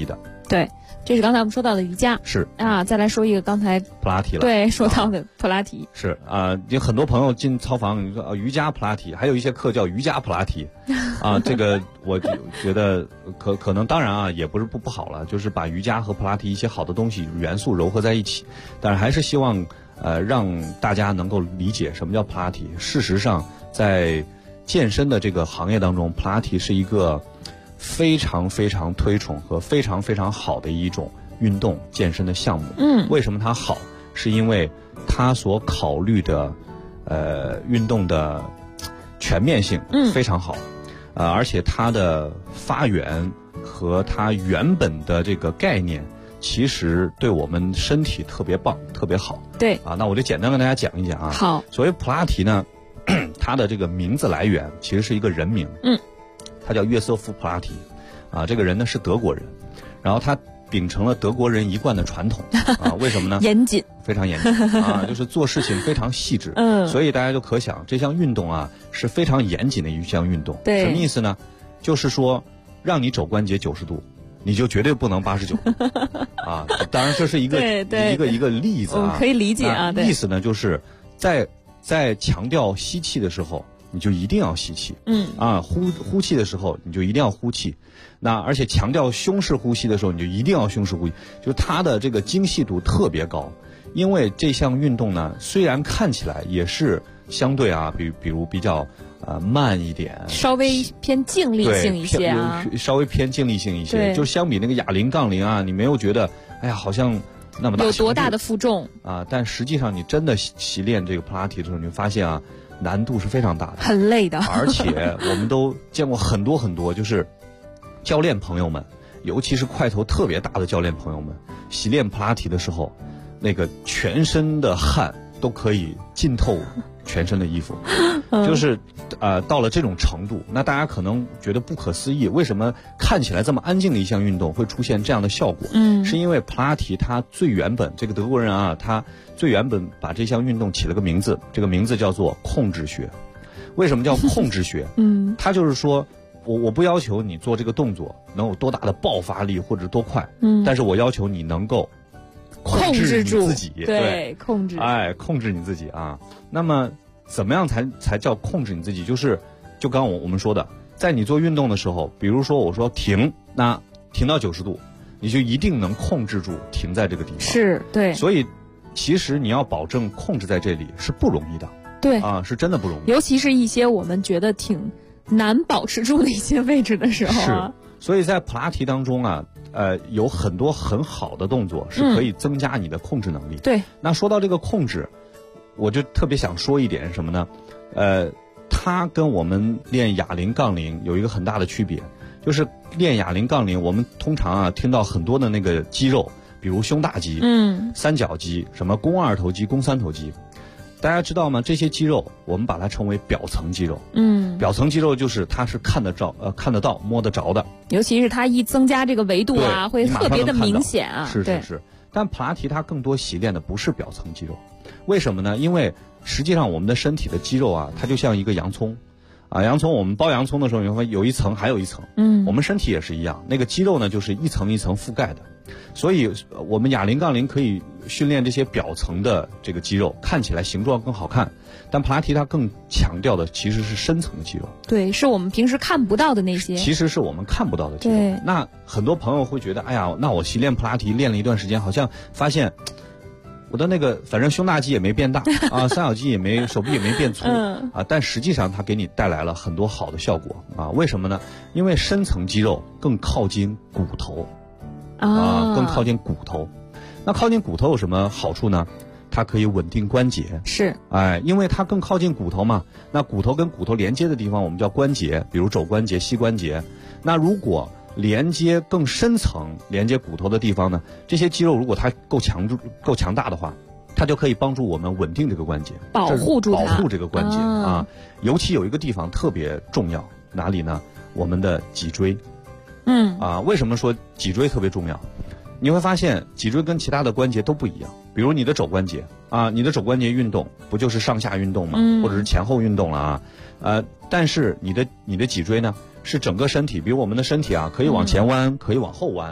对，这是刚才我们说到的瑜伽。 是啊，再来说一个刚才普拉提了。 对，说到的普拉提。 是啊，有很多朋友进操房，你说瑜伽普拉提，还有一些课叫瑜伽普拉提，啊，这个我觉得可能当然啊，也不是不好了，就是把瑜伽和普拉提一些好的东西元素糅合在一起，但是还是希望让大家能够理解什么叫普拉提。事实上，在健身的这个行业当中，普拉提是一个非常非常推崇和非常非常好的一种运动健身的项目。为什么它好？是因为它所考虑的运动的全面性非常好，而且它的发源和它原本的这个概念，其实对我们身体特别棒，特别好。 对啊，那我就简单跟大家讲一讲啊。 好， 所谓普拉提呢，它的这个名字来源其实是一个人名。他叫约瑟夫·普拉提，啊，这个人呢是德国人，然后他秉承了德国人一贯的传统啊，为什么呢？ 严谨， 非常严谨啊，就是做事情非常细致。所以大家就可想，这项运动啊是非常严谨的一项运动。 对， 什么意思呢？就是说，让你肘关节90度，你就绝对不能89度啊。当然，这是一个例子啊， 可以理解啊。 意思呢，就是在强调吸气的时候，你就一定要吸气，呼气的时候你就一定要呼气，那而且强调胸式呼吸的时候，你就一定要胸式呼吸，就是它的这个精细度特别高。因为这项运动呢，虽然看起来也是相对啊，比如比较慢一点， 稍微偏静力性一些啊， 稍微偏静力性一些，就相比那个哑铃、杠铃啊，你没有觉得哎呀好像那么大有多大的负重啊？但实际上你真的习练这个普拉提的时候，你会发现啊，难度是非常大的， 很累的。 而且我们都见过很多很多，就是教练朋友们，尤其是块头特别大的教练朋友们，习练普拉提的时候，那个全身的汗都可以浸透全身的衣服，就是到了这种程度，那大家可能觉得不可思议，为什么看起来这么安静的一项运动会出现这样的效果？是因为普拉提它最原本，这个德国人啊，他最原本把这项运动起了个名字，这个名字叫做控制学。为什么叫控制学？他就是说我不要求你做这个动作能有多大的爆发力或者多快，但是我要求你能够控制你自己， 对，控制， 控制你自己啊。那么怎么样才叫控制你自己？就刚我们说的，在你做运动的时候，比如说我说停，那停到90度，你就一定能控制住停在这个地方。 是，对。 所以其实你要保证控制在这里是不容易的。 对啊，是真的不容易。 尤其是一些我们觉得挺难保持住的一些位置的时候啊。 是，所以在普拉提当中啊，有很多很好的动作是可以增加你的控制能力。 对。 那说到这个控制，我就特别想说一点什么呢？它跟我们练哑铃、杠铃有一个很大的区别，就是练哑铃、杠铃，我们通常啊听到很多的那个肌肉，比如胸大肌、三角肌、什么肱二头肌、肱三头肌。大家知道吗？这些肌肉我们把它称为表层肌肉。表层肌肉就是它是看得到、摸得着的。 尤其是它一增加这个维度啊，会特别的明显啊。 是。但普拉提它更多习练的不是表层肌肉，为什么呢？因为实际上我们的身体的肌肉啊，它就像一个洋葱，洋葱我们剥洋葱的时候，你会有一层还有一层。我们身体也是一样，那个肌肉呢就是一层一层覆盖的。所以我们哑铃、杠铃可以训练这些表层的这个肌肉，看起来形状更好看。但普拉提它更强调的其实是深层的肌肉。 对，是我们平时看不到的那些。 其实是我们看不到的肌肉。 对。 那很多朋友会觉得，哎呀，那我习练普拉提练了一段时间，好像发现我的那个反正胸大肌也没变大啊，三角肌也没，手臂也没变粗啊，但实际上它给你带来了很多好的效果啊。为什么呢？因为深层肌肉更靠近骨头。更靠近骨头。那靠近骨头有什么好处呢？它可以稳定关节。 是。 因为它更靠近骨头嘛，那骨头跟骨头连接的地方我们叫关节，比如肘关节、膝关节。那如果连接更深层、连接骨头的地方呢，这些肌肉如果它够强大的话，它就可以帮助我们稳定这个关节， 保护住它， 保护这个关节尤其有一个地方特别重要，哪里呢？我们的脊椎。为什么说脊椎特别重要？你会发现脊椎跟其他的关节都不一样。比如你的肘关节你的肘关节运动不就是上下运动吗？或者是前后运动了但是你的脊椎呢，是整个身体，比如我们的身体可以往前弯，可以往后弯，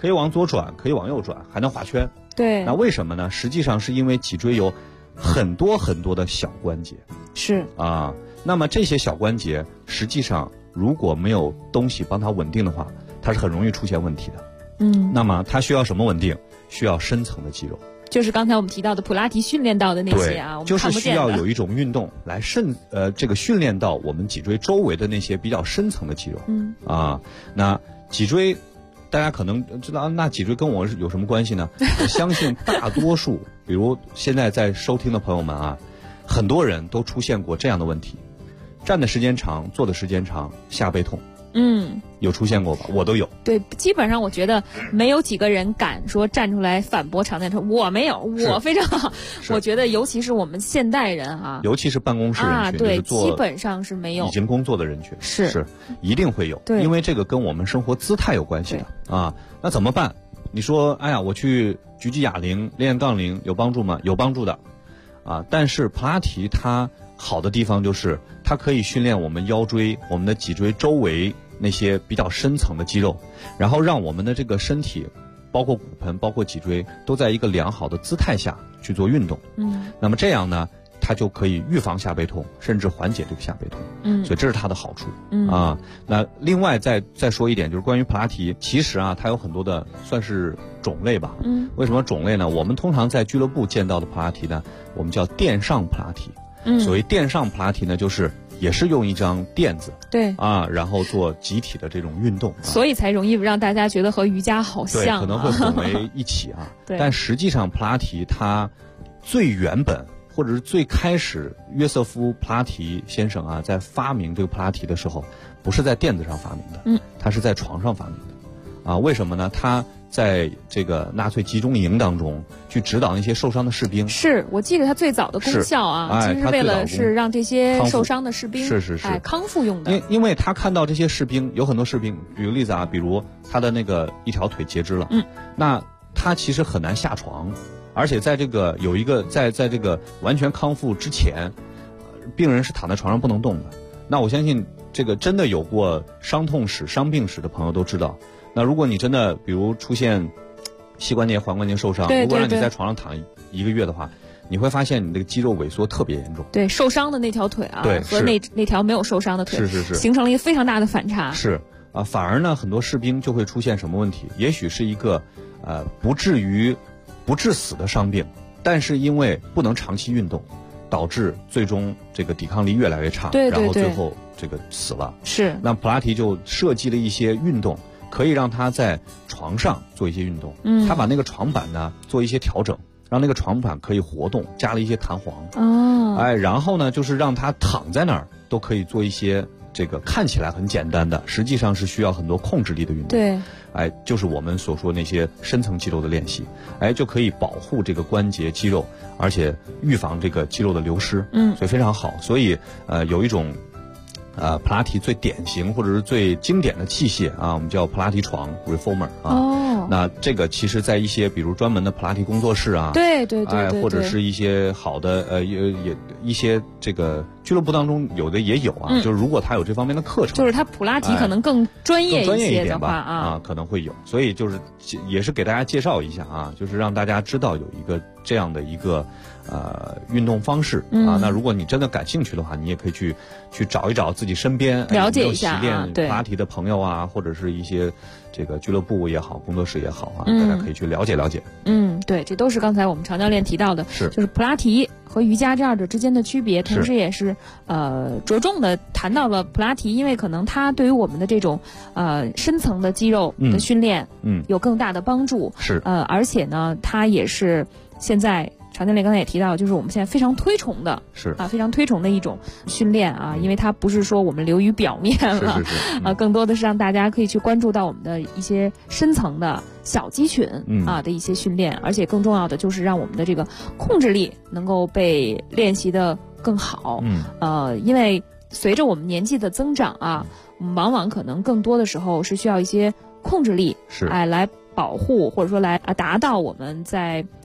可以往左转，可以往右转，还能画圈。 对。 那为什么呢？实际上是因为脊椎有很多很多的小关节。 是。 啊，那么这些小关节实际上如果没有东西帮它稳定的话，它是很容易出现问题的。那么它需要什么稳定？需要深层的肌肉。就是刚才我们提到的普拉提训练到的那些啊，我们看不见的，就是需要有一种运动来这个训练到我们脊椎周围的那些比较深层的肌肉。那脊椎大家可能知道，那脊椎跟我有什么关系呢？我相信大多数，比如现在在收听的朋友们啊，很多人都出现过这样的问题：站的时间长，坐的时间长，下背痛。有出现过吧？我都有。对，基本上我觉得没有几个人敢说站出来反驳常见说我没有，我非常好。我觉得尤其是我们现代人哈，尤其是办公室人群，对，基本上是没有。已经工作的人群是一定会有，对，因为这个跟我们生活姿态有关系的啊。那怎么办？你说，哎呀，我去举哑铃、练杠铃有帮助吗？有帮助的啊。但是普拉提它好的地方就是它可以训练我们腰椎、我们的脊椎周围那些比较深层的肌肉，然后让我们的这个身体，包括骨盆、包括脊椎，都在一个良好的姿态下去做运动。那么这样呢，它就可以预防下背痛，甚至缓解这个下背痛。所以这是它的好处。啊，那另外再说一点，就是关于普拉提，其实啊，它有很多的算是种类吧。为什么种类呢？我们通常在俱乐部见到的普拉提呢，我们叫垫上普拉提。所谓垫上普拉提呢，就是也是用一张垫子，对啊，然后做集体的这种运动，所以才容易让大家觉得和瑜伽好像，对，可能会混为一起啊。对，但实际上普拉提它最原本或者是最开始，约瑟夫普拉提先生啊，在发明这个普拉提的时候，不是在垫子上发明的，他是在床上发明的，啊，为什么呢？他在这个纳粹集中营当中去指导那些受伤的士兵，是我记得他最早的功效啊，其实是为了是让这些受伤的士兵康复用的。因为他看到这些士兵有很多士兵，举个例子啊，比如他的那个一条腿截肢了，那他其实很难下床，而且在这个有一个在这个完全康复之前，病人是躺在床上不能动的。那我相信这个真的有过伤痛史、伤病史的朋友都知道。那如果你真的比如出现膝关节、踝关节受伤，如果让你在床上躺1个月的话，你会发现你那个肌肉萎缩特别严重。对，受伤的那条腿啊，对，和那条没有受伤的腿，是形成了一个非常大的反差。是啊，反而呢，很多士兵就会出现什么问题？也许是一个不致死的伤病，但是因为不能长期运动，导致最终这个抵抗力越来越差，然后最后这个死了。是，那普拉提就设计了一些运动，可以让他在床上做一些运动。他把那个床板呢做一些调整，让那个床板可以活动，加了一些弹簧。然后呢，就是让他躺在那儿都可以做一些这个看起来很简单的，实际上是需要很多控制力的运动。对，就是我们所说那些深层肌肉的练习，就可以保护这个关节肌肉，而且预防这个肌肉的流失。所以非常好。所以有一种普拉提最典型或者是最经典的器械啊，我们叫普拉提床 reformer 啊。那这个其实在一些比如专门的普拉提工作室啊，对，或者是一些好的也一些这个俱乐部当中有的也有啊。就是如果他有这方面的课程，就是他普拉提可能更专业一些的话啊，可能会有。所以就是也是给大家介绍一下啊，就是让大家知道有一个这样的一个运动方式啊。那如果你真的感兴趣的话，你也可以去找一找自己身边了解一下习练普拉提的朋友啊，或者是一些这个俱乐部也好，工作室也好啊，大家可以去了解了解。对，这都是刚才我们常教练提到的，就是普拉提和瑜伽这二者之间的区别，同时也是着重的谈到了普拉提，因为可能它对于我们的这种深层的肌肉的训练有更大的帮助。是而且呢，它也是现在常教练刚才也提到，就是我们现在非常推崇的，非常推崇的一种训练啊，因为它不是说我们流于表面了，更多的是让大家可以去关注到我们的一些深层的小肌群的一些训练，而且更重要的就是让我们的这个控制力能够被练习的更好。因为随着我们年纪的增长啊，我们往往可能更多的时候是需要一些控制力，来保护或者说来达到我们在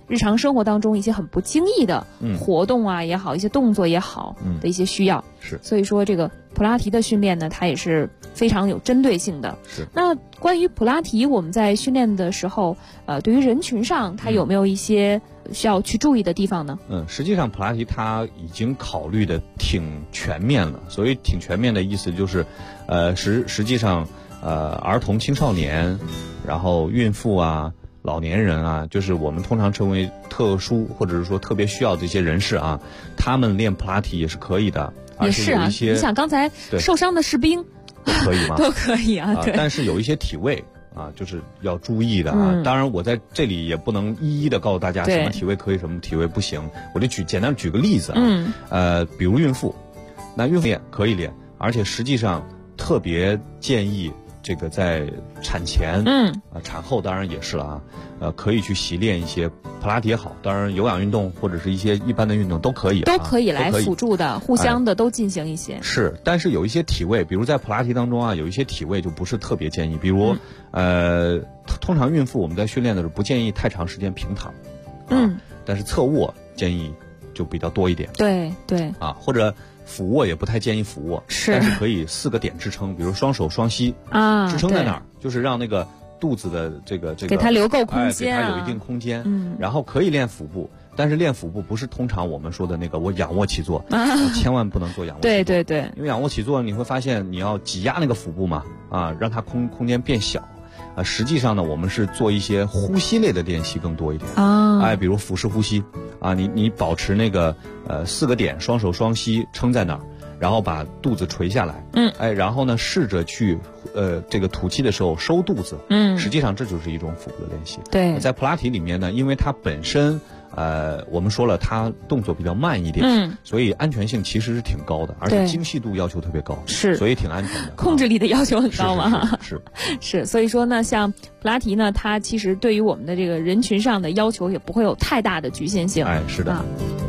日常生活当中一些很不经意的活动啊也好，一些动作也好的一些需要。 是， 所以说这个普拉提的训练呢，它也是非常有针对性的。 是。 那关于普拉提，我们在训练的时候，对于人群上，它有没有一些需要去注意的地方呢？ 实际上普拉提它已经考虑的挺全面了。所谓挺全面的意思就是，实际上，儿童、青少年，然后孕妇啊。老年人啊，就是我们通常称为特殊或者是说特别需要的一些人士啊，他们练普拉提也是可以的。 也是啊，你想刚才受伤的士兵都可以吗？ 都可以啊，对。 但是有一些体位啊，就是要注意的啊。当然，我在这里也不能一一的告诉大家什么体位可以，什么体位不行。我就简单举个例子啊，比如孕妇，那孕妇练可以练，而且实际上特别建议。这个在产前，产后当然也是了啊，可以去习练一些普拉提也好，当然有氧运动或者是一些一般的运动都可以， 都可以来辅助的，互相的都进行一些。 是，但是有一些体位，比如在普拉提当中啊，有一些体位就不是特别建议，比如通常孕妇我们在训练的时候不建议太长时间平躺，但是侧卧建议就比较多一点。 对啊，或者。俯卧也不太建议俯卧，但是可以4个点支撑，比如双手双膝支撑在那儿，就是让那个肚子的这个给它留够空间， 给它有一定空间。然后可以练腹部，但是练腹部不是通常我们说的那个我仰卧起坐，千万不能做仰卧起坐。 对， 因为仰卧起坐你会发现你要挤压那个腹部嘛，让它空间变小。实际上呢，我们是做一些呼吸类的练习更多一点比如腹式呼吸啊，你保持那个4个点，双手双膝撑在那儿，然后把肚子垂下来，然后呢试着去这个吐气的时候收肚子，实际上这就是一种腹部的练习。 对， 在普拉提里面呢，因为它本身我们说了，它动作比较慢一点，所以安全性其实是挺高的，而且精细度要求特别高， 是， 所以挺安全的， 控制力的要求很高嘛， 是， 所以说呢，像普拉提呢，它其实对于我们的这个人群上的要求也不会有太大的局限性。 是的。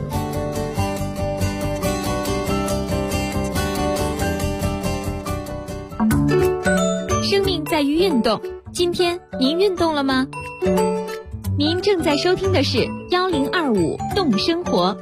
生命在于运动，今天您运动了吗？您正在收听的是1025动生活。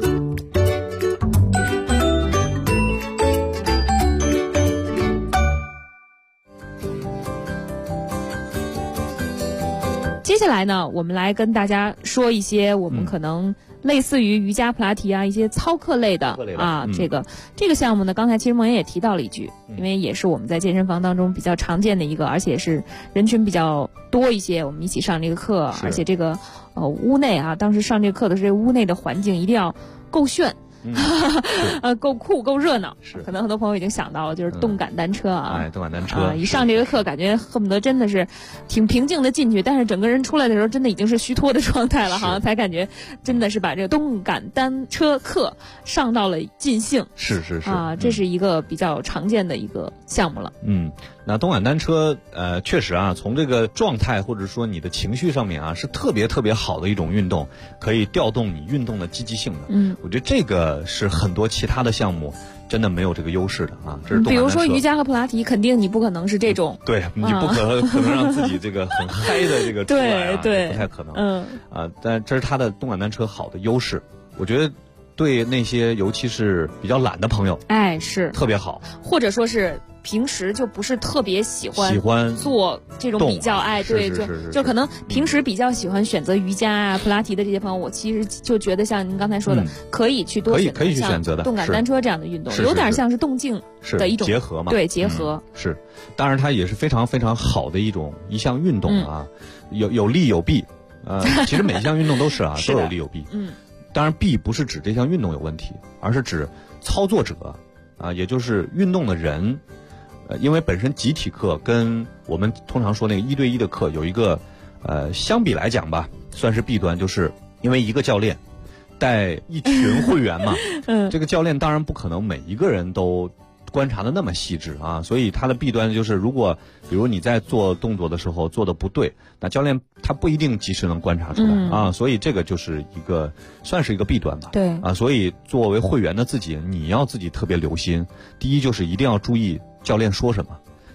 接下来呢，我们来跟大家说一些我们可能类似于瑜伽、普拉提啊一些操课类的这个项目呢，刚才其实梦妍也提到了一句，因为也是我们在健身房当中比较常见的一个，而且是人群比较多一些，我们一起上这个课，而且这个屋内啊，当时上这个课的是这个屋内的环境一定要够炫。够酷够热闹，可能很多朋友已经想到了，就是动感单车啊， 动感单车一上这个课，感觉恨不得真的是挺平静的进去，但是整个人出来的时候，真的已经是虚脱的状态了，好像才感觉真的是把这个动感单车课上到了尽兴。 是啊，这是一个比较常见的一个项目了。 那动感单车确实啊，从这个状态或者说你的情绪上面啊，是特别特别好的一种运动，可以调动你运动的积极性的。我觉得这个是很多其他的项目真的没有这个优势的啊。这是动感单车。 比如说瑜伽和普拉提，肯定你不可能是这种。 对，你不可能让自己这个很嗨的这个出来对， 不太可能。但这是它的动感单车好的优势，我觉得对那些尤其是比较懒的朋友， 是特别好， 或者说是。平时就不是特别喜欢做这种比较，对，就可能平时比较喜欢选择瑜伽啊、普拉提的这些朋友，我其实就觉得像您刚才说的，可以去多可以去选择的动感单车这样的运动，有点像是动静的一种结合嘛， 对，结合是。当然，它也是非常非常好的一项运动啊，有利有弊，其实每一项运动都是啊，都有利有弊。当然弊不是指这项运动有问题，而是指操作者啊，也就是运动的人。因为本身集体课跟我们通常说那个1对1的课有一个相比来讲吧，算是弊端，就是因为一个教练带一群会员嘛，这个教练当然不可能每一个人都观察的那么细致啊，所以它的弊端就是，如果比如你在做动作的时候做的不对，那教练他不一定及时能观察出来啊，所以这个就是算是一个弊端吧。 对啊，所以作为会员的自己，你要自己特别留心。第一就是一定要注意教练说什么，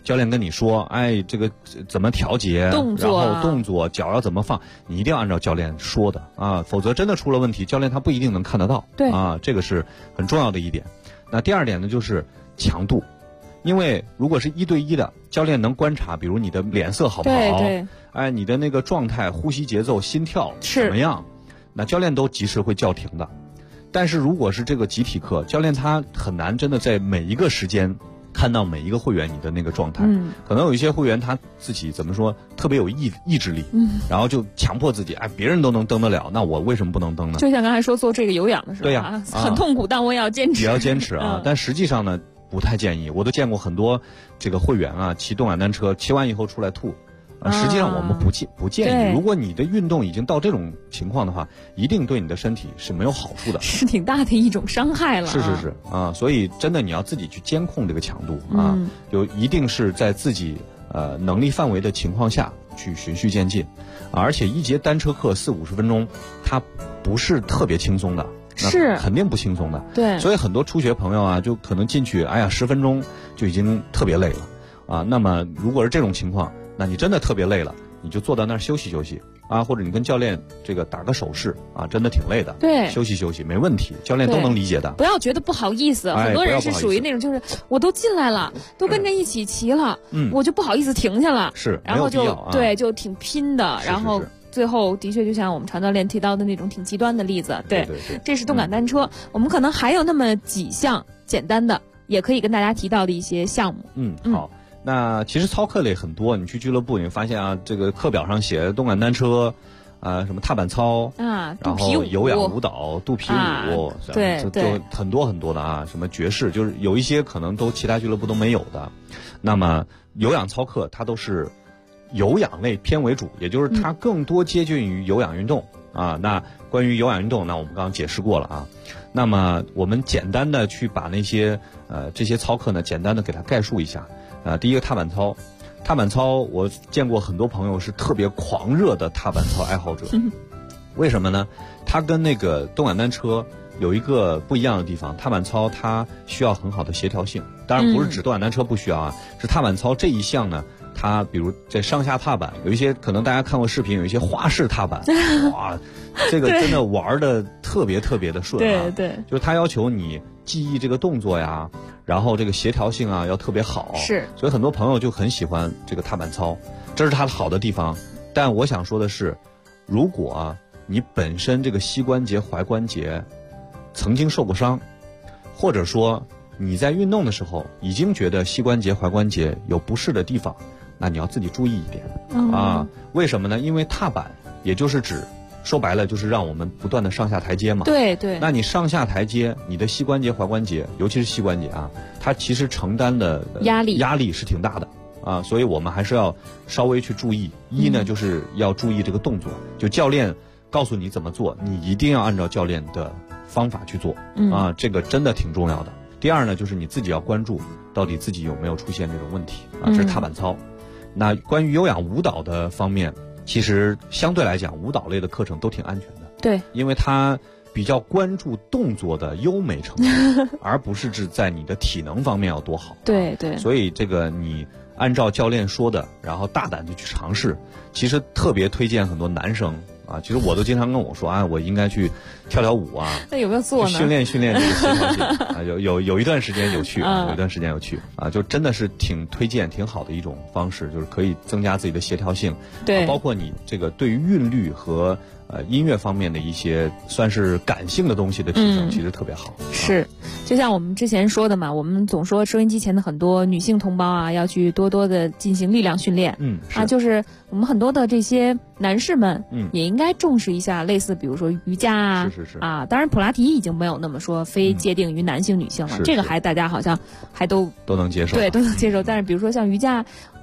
教练跟你说，哎，这个怎么调节， 动作然后动作脚要怎么放，你一定要按照教练说的啊，否则真的出了问题，教练他不一定能看得到。 对啊，这个是很重要的一点。那第二点呢，就是强度，因为如果是1对1的，教练能观察，比如你的脸色好不好， 对， 哎，你的那个状态、呼吸节奏、心跳怎么样，那教练都及时会叫停的。但是如果是这个集体课，教练他很难真的在每一个时间看到每一个会员你的那个状态，可能有一些会员他自己怎么说特别有意志力，然后就强迫自己，哎，别人都能蹬得了，那我为什么不能蹬呢？ 就像刚才说做这个有氧的时候， 对呀， 很痛苦，但我也要坚持， 也要坚持啊。但实际上呢，不太建议，我都见过很多这个会员啊，骑动感单车骑完以后出来吐。实际上我们不建议，如果你的运动已经到这种情况的话，一定对你的身体是没有好处的， 是挺大的一种伤害了。 是啊，所以真的你要自己去监控这个强度啊，就一定是在自己能力范围的情况下去循序渐进，而且一节单车课40-50分钟，它不是特别轻松的， 是肯定不轻松的。 对， 所以很多初学朋友啊，就可能进去，哎呀，10分钟就已经特别累了啊。那么如果是这种情况，那你真的特别累了，你就坐在那儿休息休息啊，或者你跟教练这个打个手势啊，真的挺累的， 对， 休息休息没问题，教练都能理解的。 不要觉得不好意思，很多人是属于那种就是我都进来了，都跟着一起骑了，我就不好意思停下了， 是， 然后就对，就挺拼的，然后最后的确就像我们常教练提到的那种挺极端的例子，对，这是动感单车，我们可能还有那么几项简单的，也可以跟大家提到的一些项目。 好。那其实操课类很多，你去俱乐部你会发现啊，这个课表上写动感单车，什么踏板操啊， 然后有氧舞蹈、肚皮舞， 对， 就很多很多的啊，什么爵士，就是有一些可能都其他俱乐部都没有的。那么有氧操课它都是有氧类偏为主，也就是它更多接近于有氧运动啊。那关于有氧运动，那我们刚刚解释过了啊。那么我们简单的去把那些这些操课呢，简单的给它概述一下。第一个踏板操，踏板操我见过很多朋友是特别狂热的踏板操爱好者，为什么呢？它跟那个动感单车有一个不一样的地方，踏板操它需要很好的协调性，当然不是指动感单车不需要啊，是踏板操这一项呢，它比如在上下踏板，有一些可能大家看过视频，有一些花式踏板，哇，这个真的玩的特别特别的顺啊， 对， 就是它要求你记忆这个动作呀，然后这个协调性啊要特别好， 是， 所以很多朋友就很喜欢这个踏板操，这是它好的地方。但我想说的是，如果你本身这个膝关节、踝关节曾经受过伤，或者说你在运动的时候已经觉得膝关节、踝关节有不适的地方，那你要自己注意一点啊。为什么呢？因为踏板也就是指说白了就是让我们不断的上下台阶嘛。 对。 那你上下台阶，你的膝关节、踝关节，尤其是膝关节啊，它其实承担的压力是挺大的啊，所以我们还是要稍微去注意。一呢，就是要注意这个动作，就教练告诉你怎么做，你一定要按照教练的方法去做啊，这个真的挺重要的。第二呢，就是你自己要关注到底自己有没有出现这种问题啊，这是踏板操。那关于有氧舞蹈的方面，其实相对来讲，舞蹈类的课程都挺安全的。 对， 因为它比较关注动作的优美程度，而不是指在你的体能方面要多好。 对。 所以这个你按照教练说的，然后大胆的去尝试。其实特别推荐很多男生啊，其实我都经常跟我说啊，我应该去跳跳舞啊。 那有没有做呢？ 训练这个协调性啊，有一段时间有去啊，有一段时间有去啊，就真的是挺推荐、挺好的一种方式，就是可以增加自己的协调性。 对， 包括你这个对于韵律和音乐方面的一些算是感性的东西的提升，其实特别好。 是，就像我们之前说的嘛，我们总说收音机前的很多女性同胞啊，要去多多的进行力量训练。就是我们很多的这些男士们，也应该重视一下类似比如说瑜伽啊，啊，当然普拉提已经没有那么说非界定于男性女性了，这个还大家好像还都能接受， 对，都能接受。但是比如说像瑜伽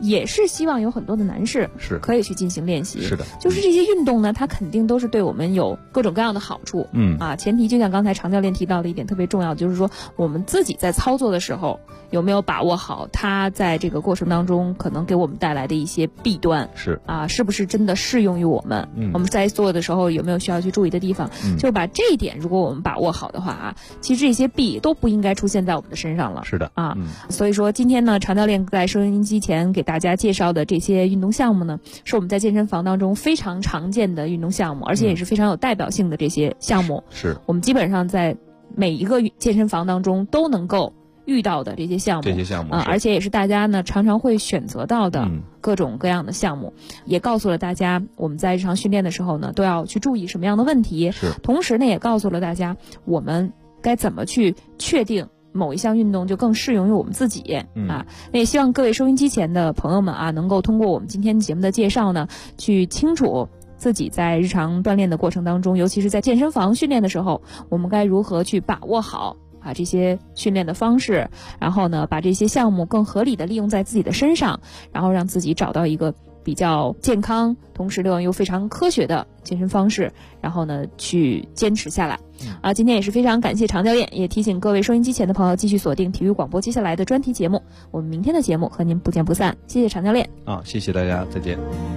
也是希望有很多的男士是可以去进行练习。 是的， 就是这些运动呢，它肯定都是对我们有各种各样的好处。前提就像刚才常教练提到的一点特别重要，就是说我们自己在操作的时候有没有把握好它在这个过程当中可能给我们带来的一些弊端，是不是真的适用于我们？我们在做的时候有没有需要去注意的地方？就把这一点如果我们把握好的话其实这些弊都不应该出现在我们的身上了。 是的所以说今天呢，常教练在收音机前给大家介绍的这些运动项目呢，是我们在健身房当中非常常见的运动项目，而且也是非常有代表性的这些项目。 是我们基本上在每一个健身房当中都能够遇到的这些项目，而且也是大家呢常常会选择到的各种各样的项目，也告诉了大家我们在日常训练的时候呢都要去注意什么样的问题，同时呢也告诉了大家我们该怎么去确定某一项运动就更适用于我们自己那也希望各位收音机前的朋友们能够通过我们今天节目的介绍呢，去清楚自己在日常锻炼的过程当中，尤其是在健身房训练的时候，我们该如何去把握好这些训练的方式，然后呢把这些项目更合理的利用在自己的身上，然后让自己找到一个比较健康同时又非常科学的健身方式，然后呢去坚持下来今天也是非常感谢常教练，也提醒各位收音机前的朋友继续锁定体育广播接下来的专题节目，我们明天的节目和您不见不散。谢谢常教练谢谢大家，再见。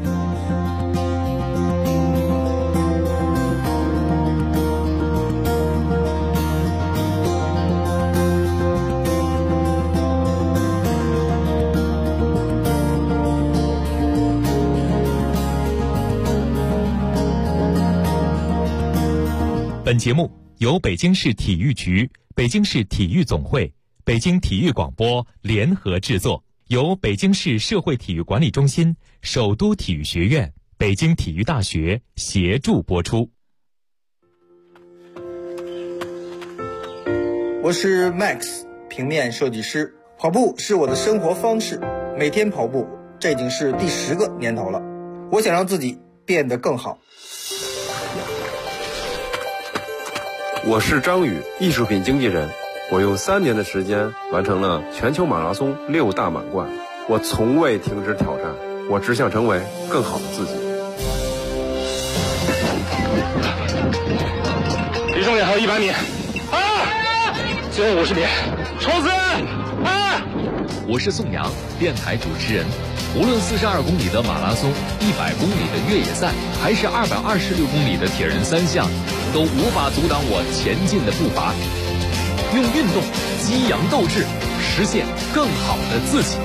本节目由北京市体育局、北京市体育总会、北京体育广播联合制作，由北京市社会体育管理中心、首都体育学院、北京体育大学协助播出。 我是 Max， 平面设计师。跑步是我的生活方式，每天跑步，这已经是第10个年头了。我想让自己变得更好。 我是张宇，艺术品经纪人。我用3年的时间完成了全球马拉松6大满贯。我从未停止挑战，我只想成为更好的自己。 离终点还有100米，最后50米，冲刺！ 我是宋阳，电台主持人。无论42公里的马拉松、100公里的越野赛，还是226公里的铁人3项，都无法阻挡我前进的步伐。用运动激扬斗志，实现更好的自己。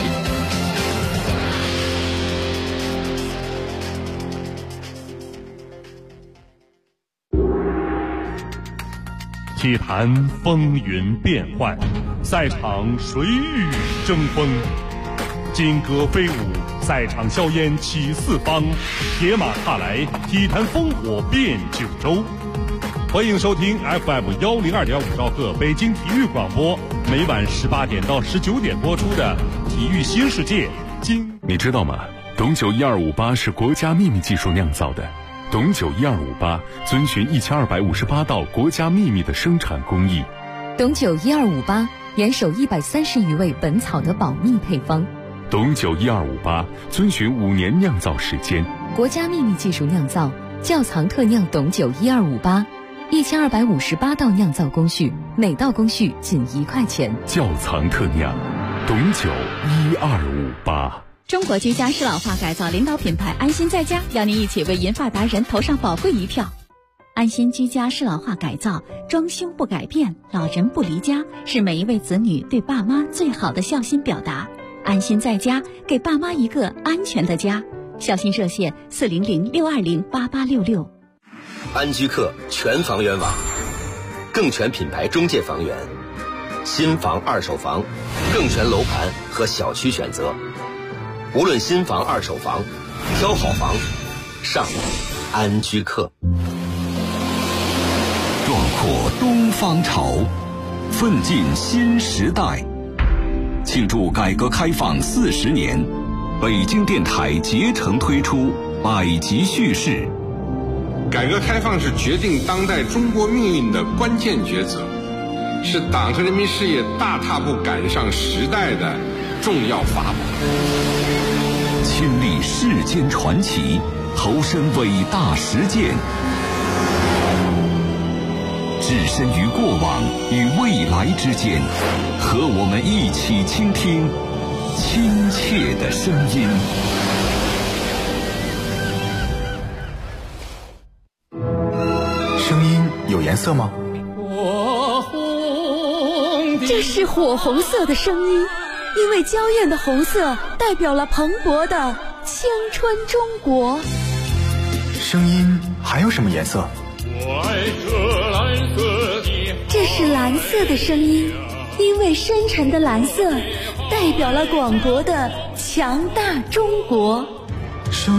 体坛风云变幻，赛场谁与争锋？金戈飞舞，赛场硝烟起四方，铁马踏来，体坛烽火遍九州。欢迎收听 FM102.5兆赫北京体育广播，每晚18点到19点播出的《体育新世界》。 你知道吗？董酒1258是国家秘密技术酿造的。董酒1258遵循1258道国家秘密的生产工艺。 董酒1258严守130余味本草的保密配方。 董酒1258遵循5年酿造时间， 国家秘密技术酿造，窖藏特酿董酒1258，1258道酿造工序，每道工序仅1块钱。 窖藏特酿，董酒1258。 中国居家适老化改造领导品牌安心在家，邀您一起为银发达人投上宝贵一票。安心居家适老化改造，装修不改变，老人不离家，是每一位子女对爸妈最好的孝心表达。安心在家，给爸妈一个安全的家。孝心热线400-620-8866。 安居客全房源网，更全品牌中介房源，新房二手房，更全楼盘和小区选择。无论新房二手房，挑好房上安居客。 壮阔东方潮，奋进新时代。庆祝改革开放40年，北京电台竭诚推出百集叙事。 改革开放是决定当代中国命运的关键抉择，是党和人民事业大踏步赶上时代的重要法宝。 亲历世间传奇，投身伟大实践，置身于过往与未来之间，和我们一起倾听亲切的声音。 声音有颜色吗？ 这是火红色的声音，因为娇艳的红色代表了蓬勃的青春中国。 声音还有什么颜色？ 这是蓝色的声音，因为深沉的蓝色代表了广博的强大中国。